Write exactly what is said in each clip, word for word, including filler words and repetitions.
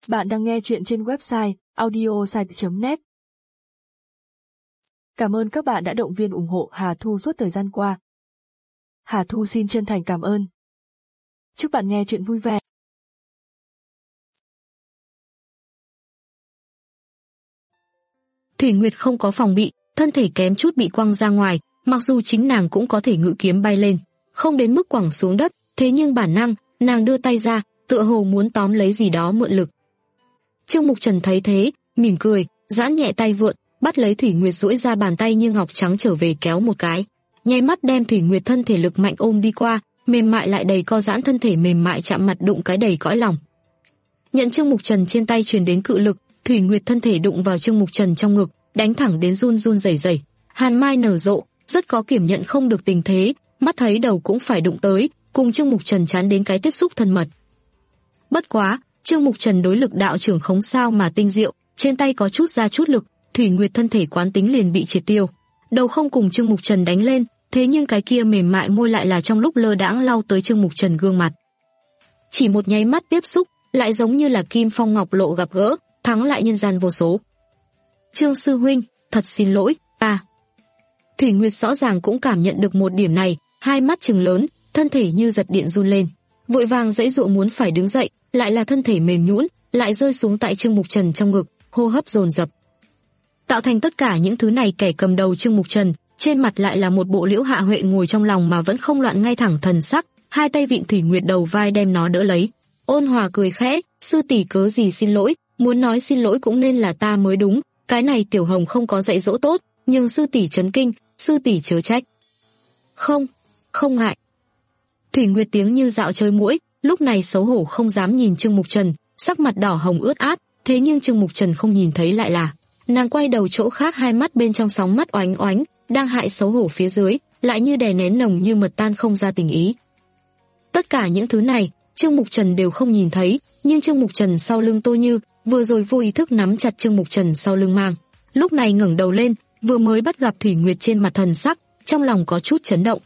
Bạn đang nghe chuyện trên website audiosite chấm net. Cảm ơn các bạn đã động viên ủng hộ Hà Thu suốt thời gian qua. Hà Thu xin chân thành cảm ơn. Chúc bạn nghe chuyện vui vẻ. Thủy Nguyệt không có phòng bị, thân thể kém chút bị quăng ra ngoài, mặc dù chính nàng cũng có thể ngự kiếm bay lên, không đến mức quẳng xuống đất, thế nhưng bản năng, nàng đưa tay ra, tựa hồ muốn tóm lấy gì đó mượn lực. Trương Mục Trần thấy thế, mỉm cười, giãn nhẹ tay vượn, bắt lấy Thủy Nguyệt duỗi ra bàn tay như ngọc trắng trở về kéo một cái, nháy mắt đem Thủy Nguyệt thân thể lực mạnh ôm đi qua, mềm mại lại đầy co giãn thân thể mềm mại chạm mặt đụng cái đầy cõi lòng. Nhận Trương Mục Trần trên tay truyền đến cự lực, Thủy Nguyệt thân thể đụng vào Trương Mục Trần trong ngực, đánh thẳng đến run run rẩy rẩy, hàn mai nở rộ, rất có kiểm nhận không được tình thế, mắt thấy đầu cũng phải đụng tới, cùng Trương Mục Trần chán đến cái tiếp xúc thân mật. Bất quá, Trương Mục Trần đối lực đạo trưởng khống sao mà tinh diệu, trên tay có chút ra chút lực, Thủy Nguyệt thân thể quán tính liền bị triệt tiêu. Đầu không cùng Trương Mục Trần đánh lên, thế nhưng cái kia mềm mại môi lại là trong lúc lơ đãng lau tới Trương Mục Trần gương mặt. Chỉ một nháy mắt tiếp xúc, lại giống như là kim phong ngọc lộ gặp gỡ, thắng lại nhân gian vô số. Trương sư huynh, thật xin lỗi, ta. Thủy Nguyệt rõ ràng cũng cảm nhận được một điểm này, hai mắt trừng lớn, thân thể như giật điện run lên, vội vàng giãy giụa muốn phải đứng dậy, lại là thân thể mềm nhũn, lại rơi xuống tại Trương Mục Trần trong ngực, hô hấp dồn dập. Tạo thành tất cả những thứ này, kẻ cầm đầu Trương Mục Trần, trên mặt lại là một bộ Liễu Hạ Huệ ngồi trong lòng mà vẫn không loạn ngay thẳng thần sắc, hai tay vịn Thủy Nguyệt đầu vai đem nó đỡ lấy. Ôn hòa cười khẽ, sư tỷ cớ gì xin lỗi, muốn nói xin lỗi cũng nên là ta mới đúng, cái này Tiểu Hồng không có dạy dỗ tốt, nhưng sư tỷ chấn kinh, sư tỷ chớ trách. Không, không ngại. Thủy Nguyệt tiếng như dạo chơi muỗi, lúc này xấu hổ không dám nhìn Trương Mục Trần, sắc mặt đỏ hồng ướt át, thế nhưng Trương Mục Trần không nhìn thấy lại là, nàng quay đầu chỗ khác, hai mắt bên trong sóng mắt oánh oánh, đang hại xấu hổ phía dưới, lại như đè nén nồng như mật tan không ra tình ý. Tất cả những thứ này, Trương Mục Trần đều không nhìn thấy, nhưng Trương Mục Trần sau lưng Tô Như, vừa rồi vô ý thức nắm chặt Trương Mục Trần sau lưng mang, lúc này ngẩng đầu lên, vừa mới bắt gặp Thủy Nguyệt trên mặt thần sắc, trong lòng có chút chấn động.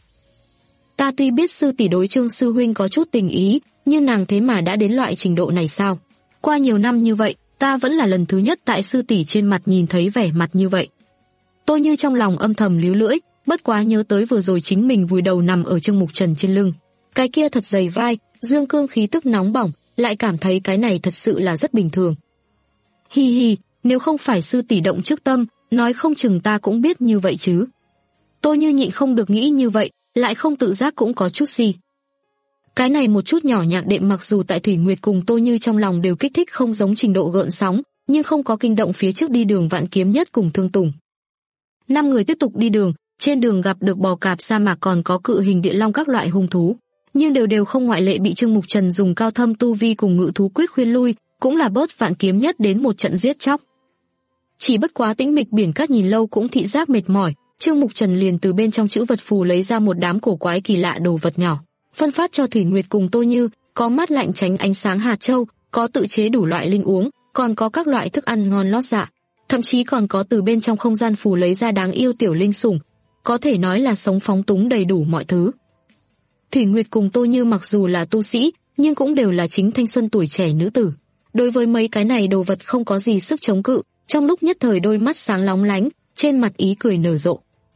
Ta tuy biết sư tỷ đối Trương sư huynh có chút tình ý, nhưng nàng thế mà đã đến loại trình độ này sao? Qua nhiều năm như vậy, ta vẫn là lần thứ nhất tại sư tỷ trên mặt nhìn thấy vẻ mặt như vậy. Tôi như trong lòng âm thầm líu lưỡi, bất quá nhớ tới vừa rồi chính mình vùi đầu nằm ở Trương Mục Trần trên lưng, cái kia thật dày vai, dương cương khí tức nóng bỏng, lại cảm thấy cái này thật sự là rất bình thường. Hi hi, nếu không phải sư tỷ động trước tâm, nói không chừng ta cũng biết như vậy chứ. Tôi như nhịn không được nghĩ như vậy, lại không tự giác cũng có chút si. Cái này một chút nhỏ nhạc đệm mặc dù tại Thủy Nguyệt cùng Tô Như trong lòng đều kích thích không giống trình độ gợn sóng, nhưng không có kinh động phía trước đi đường Vạn Kiếm Nhất cùng Thương Tùng. Năm người tiếp tục đi đường, trên đường gặp được bò cạp sa mạc còn có cự hình địa long các loại hung thú, nhưng đều đều không ngoại lệ bị Trương Mục Trần dùng cao thâm tu vi cùng ngự thú quyết khuyên lui, cũng là bớt Vạn Kiếm Nhất đến một trận giết chóc. Chỉ bất quá tĩnh mịch biển cát nhìn lâu cũng thị giác mệt mỏi, Trương Mục Trần liền từ bên trong chữ vật phù lấy ra một đám cổ quái kỳ lạ đồ vật nhỏ, phân phát cho Thủy Nguyệt cùng Tô Như, có mát lạnh tránh ánh sáng hạt châu, có tự chế đủ loại linh uống, còn có các loại thức ăn ngon lót dạ, thậm chí còn có từ bên trong không gian phù lấy ra đáng yêu tiểu linh sủng, có thể nói là sống phóng túng đầy đủ mọi thứ. Thủy Nguyệt cùng Tô Như mặc dù là tu sĩ, nhưng cũng đều là chính thanh xuân tuổi trẻ nữ tử. Đối với mấy cái này đồ vật không có gì sức chống cự, trong lúc nhất thời đôi mắt sáng lóng lánh, trên mặt ý cười nở rộ.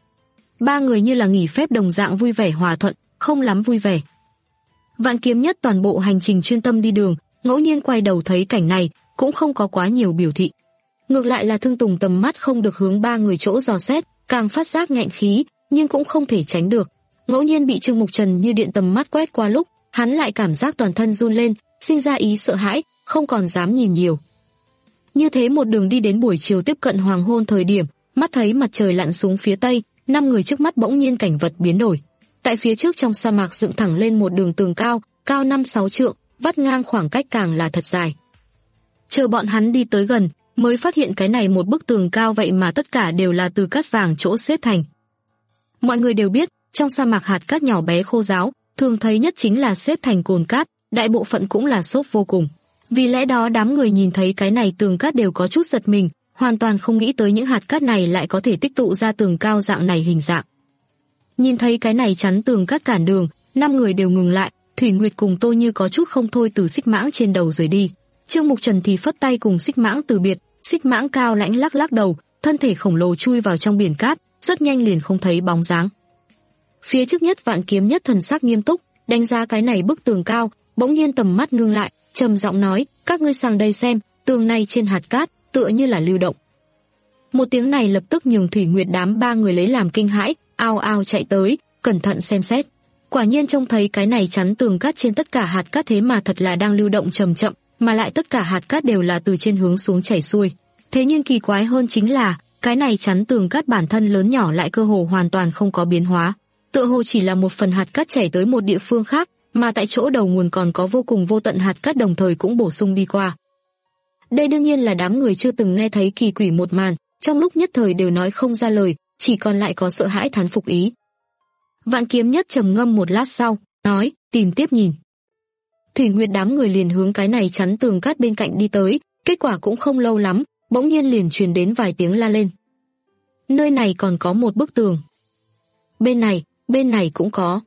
Ba người như là nghỉ phép đồng dạng vui vẻ hòa thuận, không lắm vui vẻ. Vạn Kiếm Nhất toàn bộ hành trình chuyên tâm đi đường, ngẫu nhiên quay đầu thấy cảnh này, cũng không có quá nhiều biểu thị. Ngược lại là Thương Tùng tầm mắt không được hướng ba người chỗ dò xét, càng phát giác nghẹn khí, nhưng cũng không thể tránh được. Ngẫu nhiên bị Trương Mục Trần như điện tầm mắt quét qua lúc, hắn lại cảm giác toàn thân run lên, sinh ra ý sợ hãi, không còn dám nhìn nhiều. Như thế một đường đi đến buổi chiều tiếp cận hoàng hôn thời điểm, mắt thấy mặt trời lặn xuống phía tây, năm người trước mắt bỗng nhiên cảnh vật biến đổi. Tại phía trước trong sa mạc dựng thẳng lên một đường tường cao, cao năm sáu trượng, vắt ngang khoảng cách càng là thật dài. Chờ bọn hắn đi tới gần, mới phát hiện cái này một bức tường cao vậy mà tất cả đều là từ cát vàng chỗ xếp thành. Mọi người đều biết, trong sa mạc hạt cát nhỏ bé khô ráo, thường thấy nhất chính là xếp thành cồn cát, đại bộ phận cũng là xốp vô cùng. Vì lẽ đó đám người nhìn thấy cái này tường cát đều có chút giật mình, hoàn toàn không nghĩ tới những hạt cát này lại có thể tích tụ ra tường cao dạng này hình dạng. Nhìn thấy cái này chắn tường cát cản đường, năm người đều ngừng lại, Thủy Nguyệt cùng Tô Như có chút không thôi từ xích mãng trên đầu rời đi. Trương Mục Trần thì phất tay cùng Xích Mãng từ biệt. Xích Mãng cao lãnh lắc lắc đầu, thân thể khổng lồ chui vào trong biển cát, rất nhanh liền không thấy bóng dáng. Phía trước nhất Vạn Kiếm Nhất thần sắc nghiêm túc, đánh giá cái này bức tường cao, bỗng nhiên tầm mắt ngưng lại, trầm giọng nói, các ngươi sang đây xem, tường này trên hạt cát, tựa như là lưu động. Một tiếng này lập tức nhường Thủy Nguyệt đám ba người lấy làm kinh hãi, ao ao chạy tới, cẩn thận xem xét. Quả nhiên trông thấy cái này chắn tường cát trên tất cả hạt cát thế mà thật là đang lưu động chậm chậm, mà lại tất cả hạt cát đều là từ trên hướng xuống chảy xuôi. Thế nhưng kỳ quái hơn chính là, cái này chắn tường cát bản thân lớn nhỏ lại cơ hồ hoàn toàn không có biến hóa. Tựa hồ chỉ là một phần hạt cát chảy tới một địa phương khác, mà tại chỗ đầu nguồn còn có vô cùng vô tận hạt cát đồng thời cũng bổ sung đi qua. Đây đương nhiên là đám người chưa từng nghe thấy kỳ quỷ một màn, trong lúc nhất thời đều nói không ra lời, chỉ còn lại có sợ hãi thán phục ý. Vạn Kiếm Nhất trầm ngâm một lát sau, nói, tìm tiếp nhìn. Thủy Nguyệt đám người liền hướng cái này chắn tường cát bên cạnh đi tới, kết quả cũng không lâu lắm, bỗng nhiên liền truyền đến vài tiếng la lên. Nơi này còn có một bức tường. Bên này, bên này cũng có.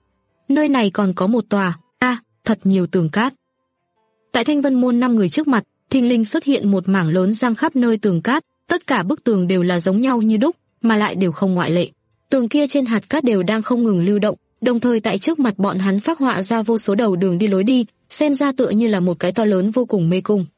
Nơi này còn có một tòa, a, à, thật nhiều tường cát. Tại Thanh Vân Môn năm người trước mặt, thình lình xuất hiện một mảng lớn giăng khắp nơi tường cát, tất cả bức tường đều là giống nhau như đúc, mà lại đều không ngoại lệ. Tường kia trên hạt cát đều đang không ngừng lưu động, đồng thời tại trước mặt bọn hắn phác họa ra vô số đầu đường đi lối đi, xem ra tựa như là một cái to lớn vô cùng mê cung.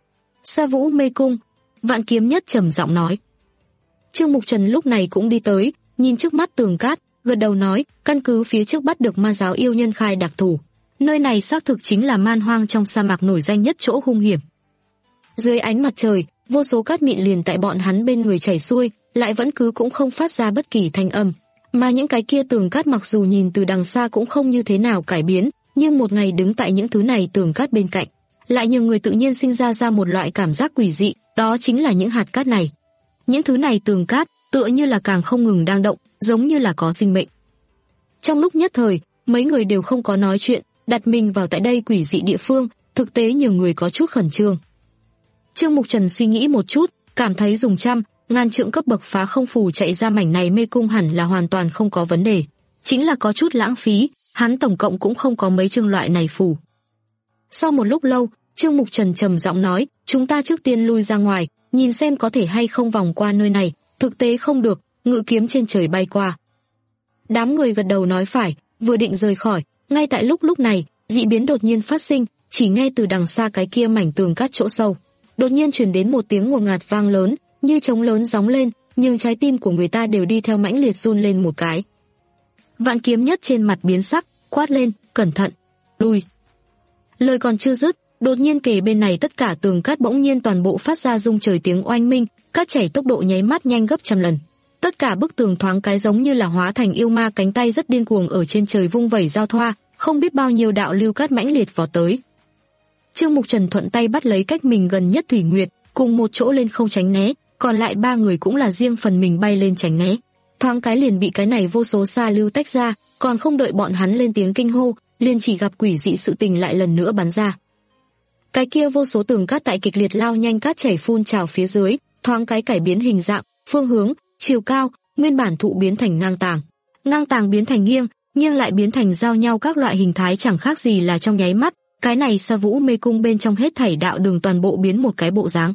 Sa Vũ mê cung, Vạn Kiếm Nhất trầm giọng nói. Trương Mục Trần lúc này cũng đi tới, nhìn trước mắt tường cát, gật đầu nói, căn cứ phía trước bắt được ma giáo yêu nhân khai đặc thủ, nơi này xác thực chính là man hoang trong sa mạc nổi danh nhất chỗ hung hiểm. Dưới ánh mặt trời, vô số cát mịn liền tại bọn hắn bên người chảy xuôi, lại vẫn cứ cũng không phát ra bất kỳ thanh âm. Mà những cái kia tường cát mặc dù nhìn từ đằng xa cũng không như thế nào cải biến, nhưng một ngày đứng tại những thứ này tường cát bên cạnh, lại nhiều người tự nhiên sinh ra ra một loại cảm giác quỷ dị, đó chính là những hạt cát này. Những thứ này tường cát tựa như là càng không ngừng đang động, giống như là có sinh mệnh. Trong lúc nhất thời, mấy người đều không có nói chuyện, đặt mình vào tại đây quỷ dị địa phương, thực tế nhiều người có chút khẩn trương. Trương Mục Trần suy nghĩ một chút, cảm thấy dùng trăm, ngàn trượng cấp bậc phá không phù chạy ra mảnh này mê cung hẳn là hoàn toàn không có vấn đề. Chính là có chút lãng phí, hắn tổng cộng cũng không có mấy chương loại này phù. Sau một lúc lâu, Trương Mục Trần trầm giọng nói, chúng ta trước tiên lui ra ngoài, nhìn xem có thể hay không vòng qua nơi này, thực tế không được, ngự kiếm trên trời bay qua. Đám người gật đầu nói phải, vừa định rời khỏi, ngay tại lúc lúc này, dị biến đột nhiên phát sinh, chỉ nghe từ đằng xa cái kia mảnh tường cát chỗ sâu, đột nhiên truyền đến một tiếng ngột ngạt vang lớn, như trống lớn gióng lên, nhưng trái tim của người ta đều đi theo mãnh liệt run lên một cái. Vạn Kiếm Nhất trên mặt biến sắc, quát lên, cẩn thận, lui. Lời còn chưa dứt, đột nhiên kề bên này tất cả tường cát bỗng nhiên toàn bộ phát ra rung trời tiếng oanh minh, cát chảy tốc độ nháy mắt nhanh gấp trăm lần. Tất cả bức tường thoáng cái giống như là hóa thành yêu ma cánh tay rất điên cuồng ở trên trời vung vẩy giao thoa, không biết bao nhiêu đạo lưu cát mãnh liệt vọt tới. Trương Mục Trần thuận tay bắt lấy cách mình gần nhất Thủy Nguyệt, cùng một chỗ lên không tránh né, còn lại ba người cũng là riêng phần mình bay lên tránh né. Thoáng cái liền bị cái này vô số xa lưu tách ra, còn không đợi bọn hắn lên tiếng kinh hô, liền chỉ gặp quỷ dị sự tình lại lần nữa bắn ra. Cái kia vô số tường cát tại kịch liệt lao nhanh cát chảy phun trào phía dưới, thoáng cái cải biến hình dạng, phương hướng, chiều cao, nguyên bản thụ biến thành ngang tàng, ngang tàng biến thành nghiêng, nghiêng lại biến thành giao nhau các loại hình thái chẳng khác gì là trong nháy mắt. Cái này Sa Vũ mê cung bên trong hết thảy đạo đường toàn bộ biến một cái bộ dáng.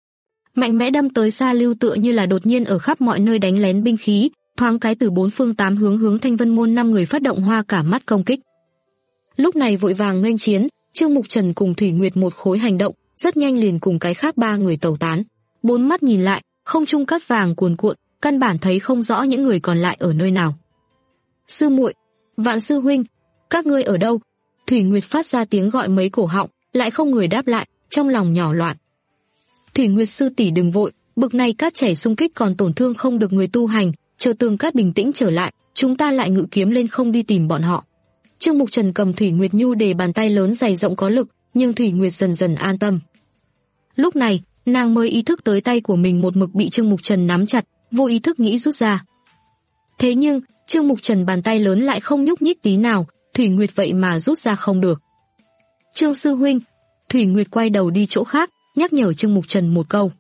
Mạnh mẽ đâm tới xa lưu tựa như là đột nhiên ở khắp mọi nơi đánh lén binh khí, thoáng cái từ bốn phương tám hướng hướng Thanh Vân Môn năm người phát động hoa cả mắt công kích. Lúc này vội vàng nghênh chiến, Trương Mục Trần cùng Thủy Nguyệt một khối hành động, rất nhanh liền cùng cái khác ba người tẩu tán. Bốn mắt nhìn lại, không trung cát vàng cuồn cuộn, căn bản thấy không rõ những người còn lại ở nơi nào. Sư muội, Vạn sư huynh, các ngươi ở đâu? Thủy Nguyệt phát ra tiếng gọi mấy cổ họng, lại không người đáp lại, trong lòng nhỏ loạn. Thủy Nguyệt sư tỷ đừng vội, bực này cát chảy xung kích còn tổn thương không được người tu hành, chờ tường cát bình tĩnh trở lại, chúng ta lại ngự kiếm lên không đi tìm bọn họ. Trương Mục Trần cầm Thủy Nguyệt nhu đề bàn tay lớn dày rộng có lực, nhưng Thủy Nguyệt dần dần an tâm. Lúc này, nàng mới ý thức tới tay của mình một mực bị Trương Mục Trần nắm chặt, vô ý thức nghĩ rút ra. Thế nhưng, Trương Mục Trần bàn tay lớn lại không nhúc nhích tí nào, Thủy Nguyệt vậy mà rút ra không được. Trương sư huynh, Thủy Nguyệt quay đầu đi chỗ khác, nhắc nhở Trương Mục Trần một câu.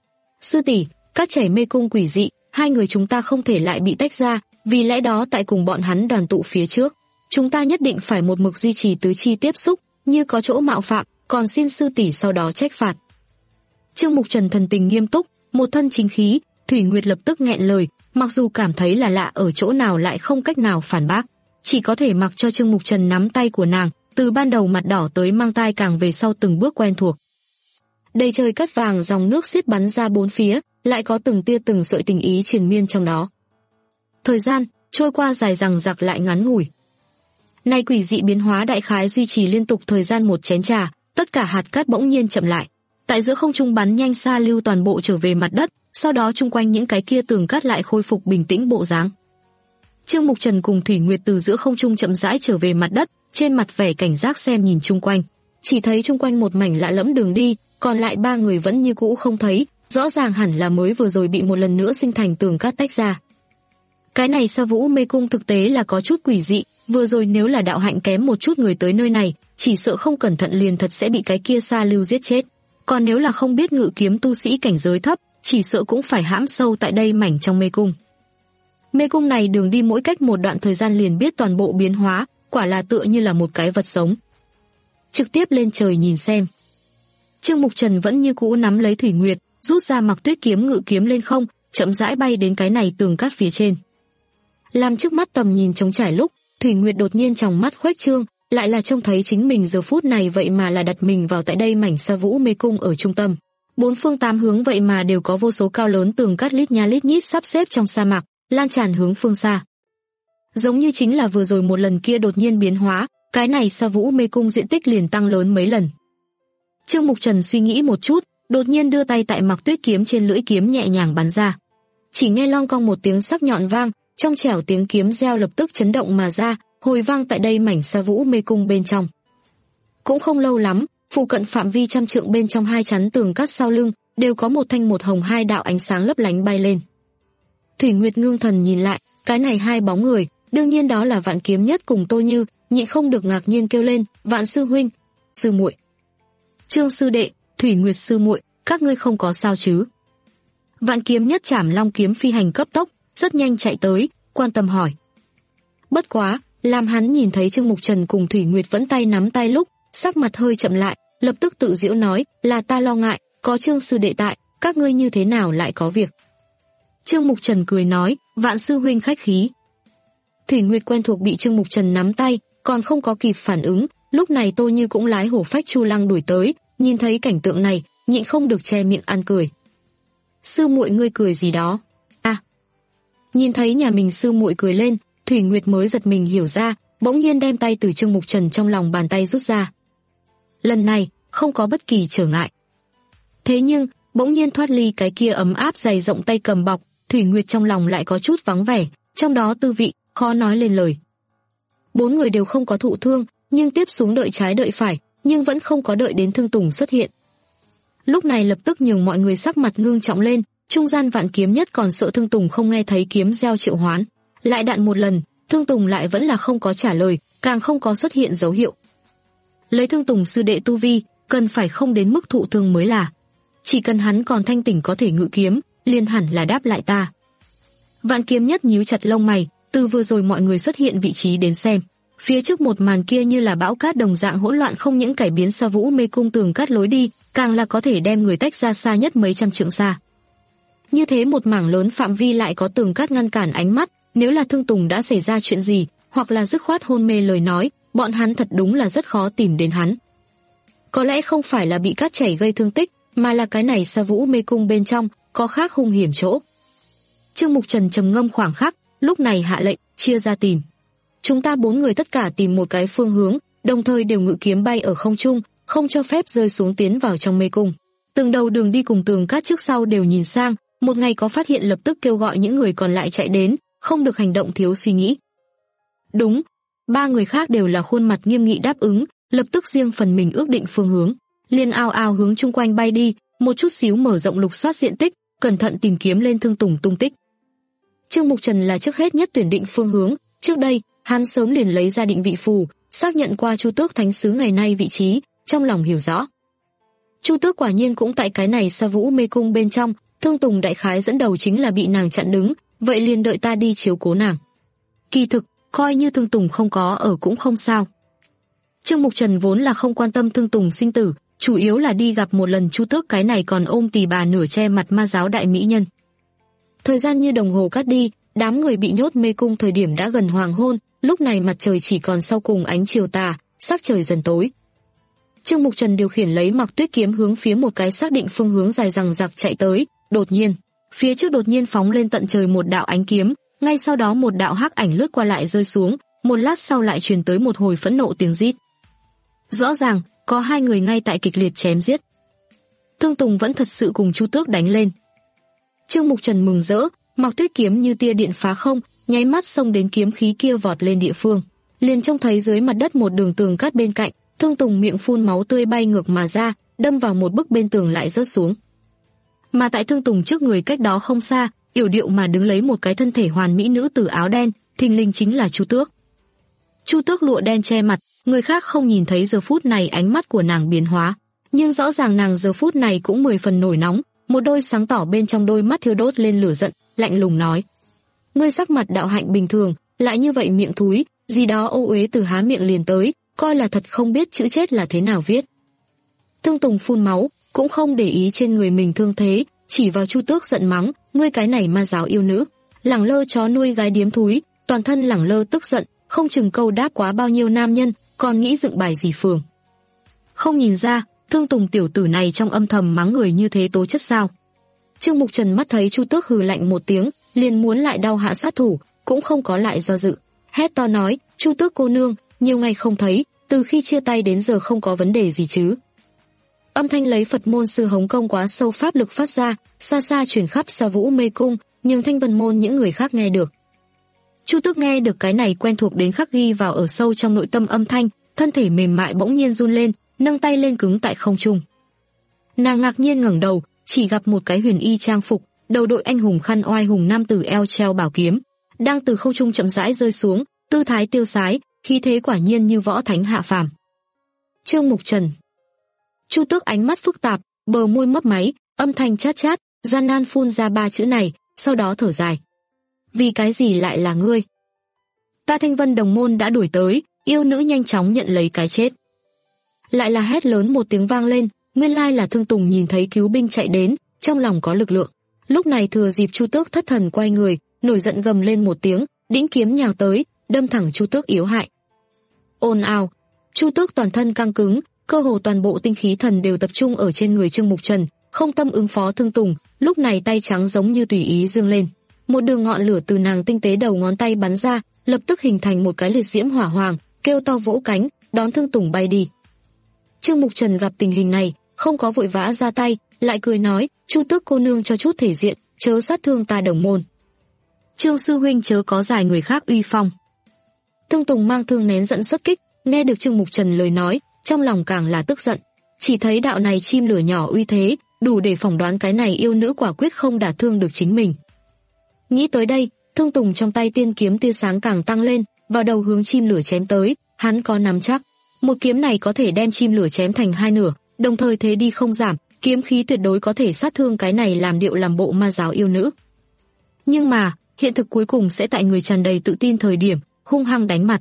Sư tỷ, cát chảy mê cung quỷ dị, hai người chúng ta không thể lại bị tách ra, vì lẽ đó tại cùng bọn hắn đoàn tụ phía trước, chúng ta nhất định phải một mực duy trì tứ chi tiếp xúc, như có chỗ mạo phạm, còn xin sư tỷ sau đó trách phạt. Trương Mục Trần thần tình nghiêm túc, một thân chính khí. Thủy Nguyệt lập tức nghẹn lời, mặc dù cảm thấy là lạ ở chỗ nào lại không cách nào phản bác, chỉ có thể mặc cho Trương Mục Trần nắm tay của nàng, từ ban đầu mặt đỏ tới mang tai càng về sau từng bước quen thuộc. Đầy trời cát vàng dòng nước xiết bắn ra bốn phía, lại có từng tia từng sợi tình ý triền miên trong đó. Thời gian trôi qua dài dằng dặc lại ngắn ngủi. Nay quỷ dị biến hóa đại khái duy trì liên tục thời gian một chén trà, tất cả hạt cát bỗng nhiên chậm lại, tại giữa không trung bắn nhanh xa lưu toàn bộ trở về mặt đất, sau đó chung quanh những cái kia tường cát lại khôi phục bình tĩnh bộ dáng. Trương Mục Trần cùng Thủy Nguyệt từ giữa không trung chậm rãi trở về mặt đất, trên mặt vẻ cảnh giác xem nhìn chung quanh, chỉ thấy chung quanh một mảnh lạ lẫm đường đi, còn lại ba người vẫn như cũ không thấy, rõ ràng hẳn là mới vừa rồi bị một lần nữa sinh thành tường cát tách ra. Cái này Sa Vũ Mê Cung thực tế là có chút quỷ dị, vừa rồi nếu là đạo hạnh kém một chút người tới nơi này, chỉ sợ không cẩn thận liền thật sẽ bị cái kia Sa Lưu giết chết. Còn nếu là không biết ngự kiếm tu sĩ cảnh giới thấp, chỉ sợ cũng phải hãm sâu tại đây mảnh trong mê cung. Mê cung này đường đi mỗi cách một đoạn thời gian liền biết toàn bộ biến hóa, quả là tựa như là một cái vật sống. Trực tiếp lên trời nhìn xem. Trương Mục Trần vẫn như cũ nắm lấy Thủy Nguyệt, rút ra Mặc Tuyết kiếm ngự kiếm lên không, chậm rãi bay đến cái này tường cát phía trên. Làm trước mắt tầm nhìn trống trải lúc, Thủy Nguyệt đột nhiên trong mắt khuếch trương, lại là trông thấy chính mình giờ phút này vậy mà là đặt mình vào tại đây mảnh Sa Vũ Mê Cung ở trung tâm. Bốn phương tám hướng vậy mà đều có vô số cao lớn tường cát lít nha lít nhít sắp xếp trong sa mạc, lan tràn hướng phương xa. Giống như chính là vừa rồi một lần kia đột nhiên biến hóa, cái này Sa Vũ Mê Cung diện tích liền tăng lớn mấy lần. Trương Mục Trần suy nghĩ một chút, đột nhiên đưa tay tại Mặc Tuyết kiếm trên lưỡi kiếm nhẹ nhàng bắn ra. Chỉ nghe long cong một tiếng sắc nhọn vang, trong trẻo tiếng kiếm reo lập tức chấn động mà ra, hồi vang tại đây mảnh Sa Vũ Mê Cung bên trong. Cũng không lâu lắm, phụ cận phạm vi trăm trượng bên trong hai chắn tường cát sau lưng đều có một thanh một hồng hai đạo ánh sáng lấp lánh bay lên. Thủy Nguyệt ngưng thần nhìn lại, cái này hai bóng người, đương nhiên đó là Vạn Kiếm Nhất cùng Tô Như, nhịn không được ngạc nhiên kêu lên, "Vạn sư huynh, sư muội, Trương sư đệ, Thủy Nguyệt sư muội, các ngươi không có sao chứ?" Vạn Kiếm Nhất chảm long kiếm phi hành cấp tốc, rất nhanh chạy tới, quan tâm hỏi. Bất quá, làm hắn nhìn thấy Trương Mục Trần cùng Thủy Nguyệt vẫn tay nắm tay lúc, sắc mặt hơi chậm lại, lập tức tự giễu nói, "Là ta lo ngại, có Trương sư đệ tại, các ngươi như thế nào lại có việc?" Trương Mục Trần cười nói, "Vạn sư huynh khách khí." Thủy Nguyệt quen thuộc bị Trương Mục Trần nắm tay, còn không có kịp phản ứng, lúc này Tô Như cũng lái hổ phách chu lăng đuổi tới, nhìn thấy cảnh tượng này, nhịn không được che miệng ăn cười. "Sư muội ngươi cười gì đó?" À. Nhìn thấy nhà mình sư muội cười lên, Thủy Nguyệt mới giật mình hiểu ra, bỗng nhiên đem tay từ Trương Mục Trần trong lòng bàn tay rút ra. Lần này, không có bất kỳ trở ngại. Thế nhưng, bỗng nhiên thoát ly cái kia ấm áp dày rộng tay cầm bọc, Thủy Nguyệt trong lòng lại có chút vắng vẻ, trong đó tư vị, khó nói lên lời. Bốn người đều không có thụ thương, nhưng tiếp xuống đợi trái đợi phải, nhưng vẫn không có đợi đến Thương Tùng xuất hiện. Lúc này lập tức nhường mọi người sắc mặt ngưng trọng lên, trung gian Vạn Kiếm Nhất còn sợ Thương Tùng không nghe thấy kiếm reo triệu hoán. Lại đạn một lần, Thương Tùng lại vẫn là không có trả lời, càng không có xuất hiện dấu hiệu. Lấy Thương Tùng sư đệ tu vi, cần phải không đến mức thụ thương mới là. Chỉ cần hắn còn thanh tỉnh có thể ngự kiếm, liền hẳn là đáp lại ta. Vạn Kiếm Nhất nhíu chặt lông mày, từ vừa rồi mọi người xuất hiện vị trí đến xem, phía trước một màn kia như là bão cát đồng dạng hỗn loạn không những cải biến Sa Vũ Mê Cung tường cát lối đi, càng là có thể đem người tách ra xa nhất mấy trăm trượng xa. Như thế một mảng lớn phạm vi lại có tường cát ngăn cản ánh mắt, nếu là Thương Tùng đã xảy ra chuyện gì, hoặc là dứt khoát hôn mê lời nói, bọn hắn thật đúng là rất khó tìm đến hắn. Có lẽ không phải là bị cát chảy gây thương tích, mà là cái này Sa Vũ Mê Cung bên trong có khác hung hiểm chỗ. Trương Mục Trần trầm ngâm khoảng khắc, lúc này hạ lệnh, chia ra tìm. Chúng ta bốn người tất cả tìm một cái phương hướng, đồng thời đều ngự kiếm bay ở không trung, không cho phép rơi xuống tiến vào trong mê cung. Từng đầu đường đi cùng tường cát trước sau đều nhìn sang, một ngày có phát hiện lập tức kêu gọi những người còn lại chạy đến, không được hành động thiếu suy nghĩ. Đúng, ba người khác đều là khuôn mặt nghiêm nghị đáp ứng, lập tức riêng phần mình ước định phương hướng, liền ao ao hướng chung quanh bay đi, một chút xíu mở rộng lục soát diện tích, cẩn thận tìm kiếm lên Thương Tùng tung tích. Trương Mục Trần là trước hết nhất tuyển định phương hướng, trước đây, hắn sớm liền lấy ra định vị phù, xác nhận qua Chu Tước Thánh Sứ ngày nay vị trí, trong lòng hiểu rõ. Chu Tước quả nhiên cũng tại cái này Sa Vũ Mê Cung bên trong, Thương Tùng đại khái dẫn đầu chính là bị nàng chặn đứng, vậy liền đợi ta đi chiếu cố nàng. Kỳ thực, coi như Thương Tùng không có ở cũng không sao. Trương Mục Trần vốn là không quan tâm Thương Tùng sinh tử, chủ yếu là đi gặp một lần Chu Tước, cái này còn ôm tỳ bà nửa che mặt ma giáo đại mỹ nhân. Thời gian như đồng hồ cắt đi, đám người bị nhốt mê cung thời điểm đã gần hoàng hôn, lúc này mặt trời chỉ còn sau cùng ánh chiều tà, sắc trời dần tối. Trương Mục Trần điều khiển lấy Mặc Tuyết kiếm hướng phía một cái xác định phương hướng dài dằng dặc chạy tới, đột nhiên, phía trước đột nhiên phóng lên tận trời một đạo ánh kiếm, ngay sau đó một đạo hắc ảnh lướt qua lại rơi xuống, một lát sau lại truyền tới một hồi phẫn nộ tiếng rít. Rõ ràng, có hai người ngay tại kịch liệt chém giết. Thương Tùng vẫn thật sự cùng Chu Tước đánh lên. Trương Mục Trần mừng rỡ, Mặc Tuyết kiếm như tia điện phá không, nháy mắt xông đến kiếm khí kia vọt lên địa phương. Liền trông thấy dưới mặt đất một đường tường cát bên cạnh, Thương Tùng miệng phun máu tươi bay ngược mà ra, đâm vào một bức bên tường lại rớt xuống. Mà tại Thương Tùng trước người cách đó không xa, yểu điệu mà đứng lấy một cái thân thể hoàn mỹ nữ tử áo đen, thình lình chính là Chu Tước. Chu Tước lụa đen che mặt, người khác không nhìn thấy giờ phút này ánh mắt của nàng biến hóa, nhưng rõ ràng nàng giờ phút này cũng mười phần nổi nóng, một đôi sáng tỏ bên trong đôi mắt thiêu đốt lên lửa giận, lạnh lùng nói: "Ngươi sắc mặt đạo hạnh bình thường, lại như vậy miệng thúi, gì đó ô uế từ há miệng liền tới, coi là thật không biết chữ chết là thế nào viết." Thương Tùng phun máu, cũng không để ý trên người mình thương thế, chỉ vào Chu Tước giận mắng: "Ngươi cái này ma giáo yêu nữ, lẳng lơ chó nuôi gái điếm thúi, toàn thân lẳng lơ tức giận, không chừng câu đáp quá bao nhiêu nam nhân, còn nghĩ dựng bài gì phường." Không nhìn ra, Thương Tùng tiểu tử này trong âm thầm mắng người như thế tố chất sao? Trương Mục Trần mắt thấy Chu Tước hừ lạnh một tiếng, liền muốn lại đau hạ sát thủ, cũng không có lại do dự, hét to nói: "Chu Tước cô nương, nhiều ngày không thấy, từ khi chia tay đến giờ không có vấn đề gì chứ?" Âm thanh lấy Phật môn sư Hồng Công quá sâu pháp lực phát ra, xa xa truyền khắp Sa Vũ mê cung, nhưng Thanh Vân môn những người khác nghe được. Chu Tước nghe được cái này quen thuộc đến khắc ghi vào ở sâu trong nội tâm âm thanh, thân thể mềm mại bỗng nhiên run lên, nâng tay lên cứng tại không trung. Nàng ngạc nhiên ngẩng đầu, chỉ gặp một cái huyền y trang phục, đầu đội anh hùng khăn oai hùng nam tử eo treo bảo kiếm, đang từ không trung chậm rãi rơi xuống, tư thái tiêu sái, khí thế quả nhiên như võ thánh hạ phàm. Trương Mục Trần. Chu Tước ánh mắt phức tạp, bờ môi mấp máy, âm thanh chát chát, gian nan phun ra ba chữ này, sau đó thở dài: "Vì cái gì lại là ngươi? Ta Thanh Vân đồng môn đã đuổi tới." Yêu nữ nhanh chóng nhận lấy cái chết. Lại là hét lớn một tiếng vang lên, nguyên lai là Thương Tùng nhìn thấy cứu binh chạy đến, trong lòng có lực lượng. Lúc này thừa dịp Chu Tước thất thần quay người, nổi giận gầm lên một tiếng, đĩnh kiếm nhào tới, đâm thẳng Chu Tước yếu hại. Ồn ào, Chu Tước toàn thân căng cứng, cơ hồ toàn bộ tinh khí thần đều tập trung ở trên người Trương Mục Trần, không tâm ứng phó Thương Tùng, lúc này tay trắng giống như tùy ý dương lên. Một đường ngọn lửa từ nàng tinh tế đầu ngón tay bắn ra, lập tức hình thành một cái liệt diễm hỏa hoàng, kêu to vỗ cánh, đón Thương Tùng bay đi. Trương Mục Trần gặp tình hình này, không có vội vã ra tay, lại cười nói: "Chu Tước cô nương cho chút thể diện, chớ sát thương ta đồng môn. Trương sư huynh chớ có giải người khác uy phong." Thương Tùng mang thương nén giận xuất kích, nghe được Trương Mục Trần lời nói, trong lòng càng là tức giận. Chỉ thấy đạo này chim lửa nhỏ uy thế, đủ để phỏng đoán cái này yêu nữ quả quyết không đả thương được chính mình. Nghĩ tới đây, Thương Tùng trong tay tiên kiếm tia sáng càng tăng lên, vào đầu hướng chim lửa chém tới, hắn có nắm chắc, một kiếm này có thể đem chim lửa chém thành hai nửa, đồng thời thế đi không giảm, kiếm khí tuyệt đối có thể sát thương cái này làm điệu làm bộ ma giáo yêu nữ. Nhưng mà, hiện thực cuối cùng sẽ tại người tràn đầy tự tin thời điểm, hung hăng đánh mặt.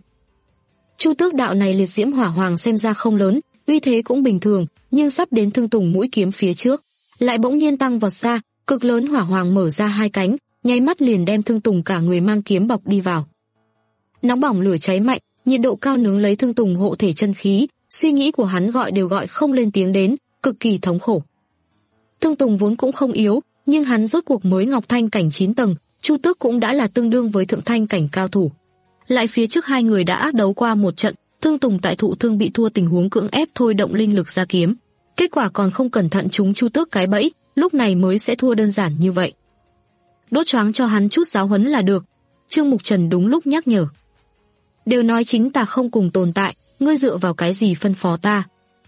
Chu Tước đạo này liệt diễm hỏa hoàng xem ra không lớn, uy thế cũng bình thường, nhưng sắp đến Thương Tùng mũi kiếm phía trước, lại bỗng nhiên tăng vọt xa, cực lớn hỏa hoàng mở ra hai cánh, nháy mắt liền đem Thương Tùng cả người mang kiếm bọc đi vào. Nóng bỏng lửa cháy mạnh, nhiệt độ cao nướng lấy Thương Tùng hộ thể chân khí, suy nghĩ của hắn gọi đều gọi không lên tiếng đến, cực kỳ thống khổ. Thương Tùng vốn cũng không yếu, nhưng hắn rốt cuộc mới ngọc thanh cảnh chín tầng, Chu Tước cũng đã là tương đương với thượng thanh cảnh cao thủ. Lại phía trước hai người đã ác đấu qua một trận, Thương Tùng tại thụ thương bị thua tình huống cưỡng ép thôi động linh lực ra kiếm, kết quả còn không cẩn thận trúng Chu Tước cái bẫy, lúc này mới sẽ thua đơn giản như vậy. Đốt choáng cho hắn chút giáo huấn là được. Trương Mục Trần đúng lúc nhắc nhở. Đều nói chính ta không cùng tồn tại, ngươi dựa vào cái gì phân phó ta?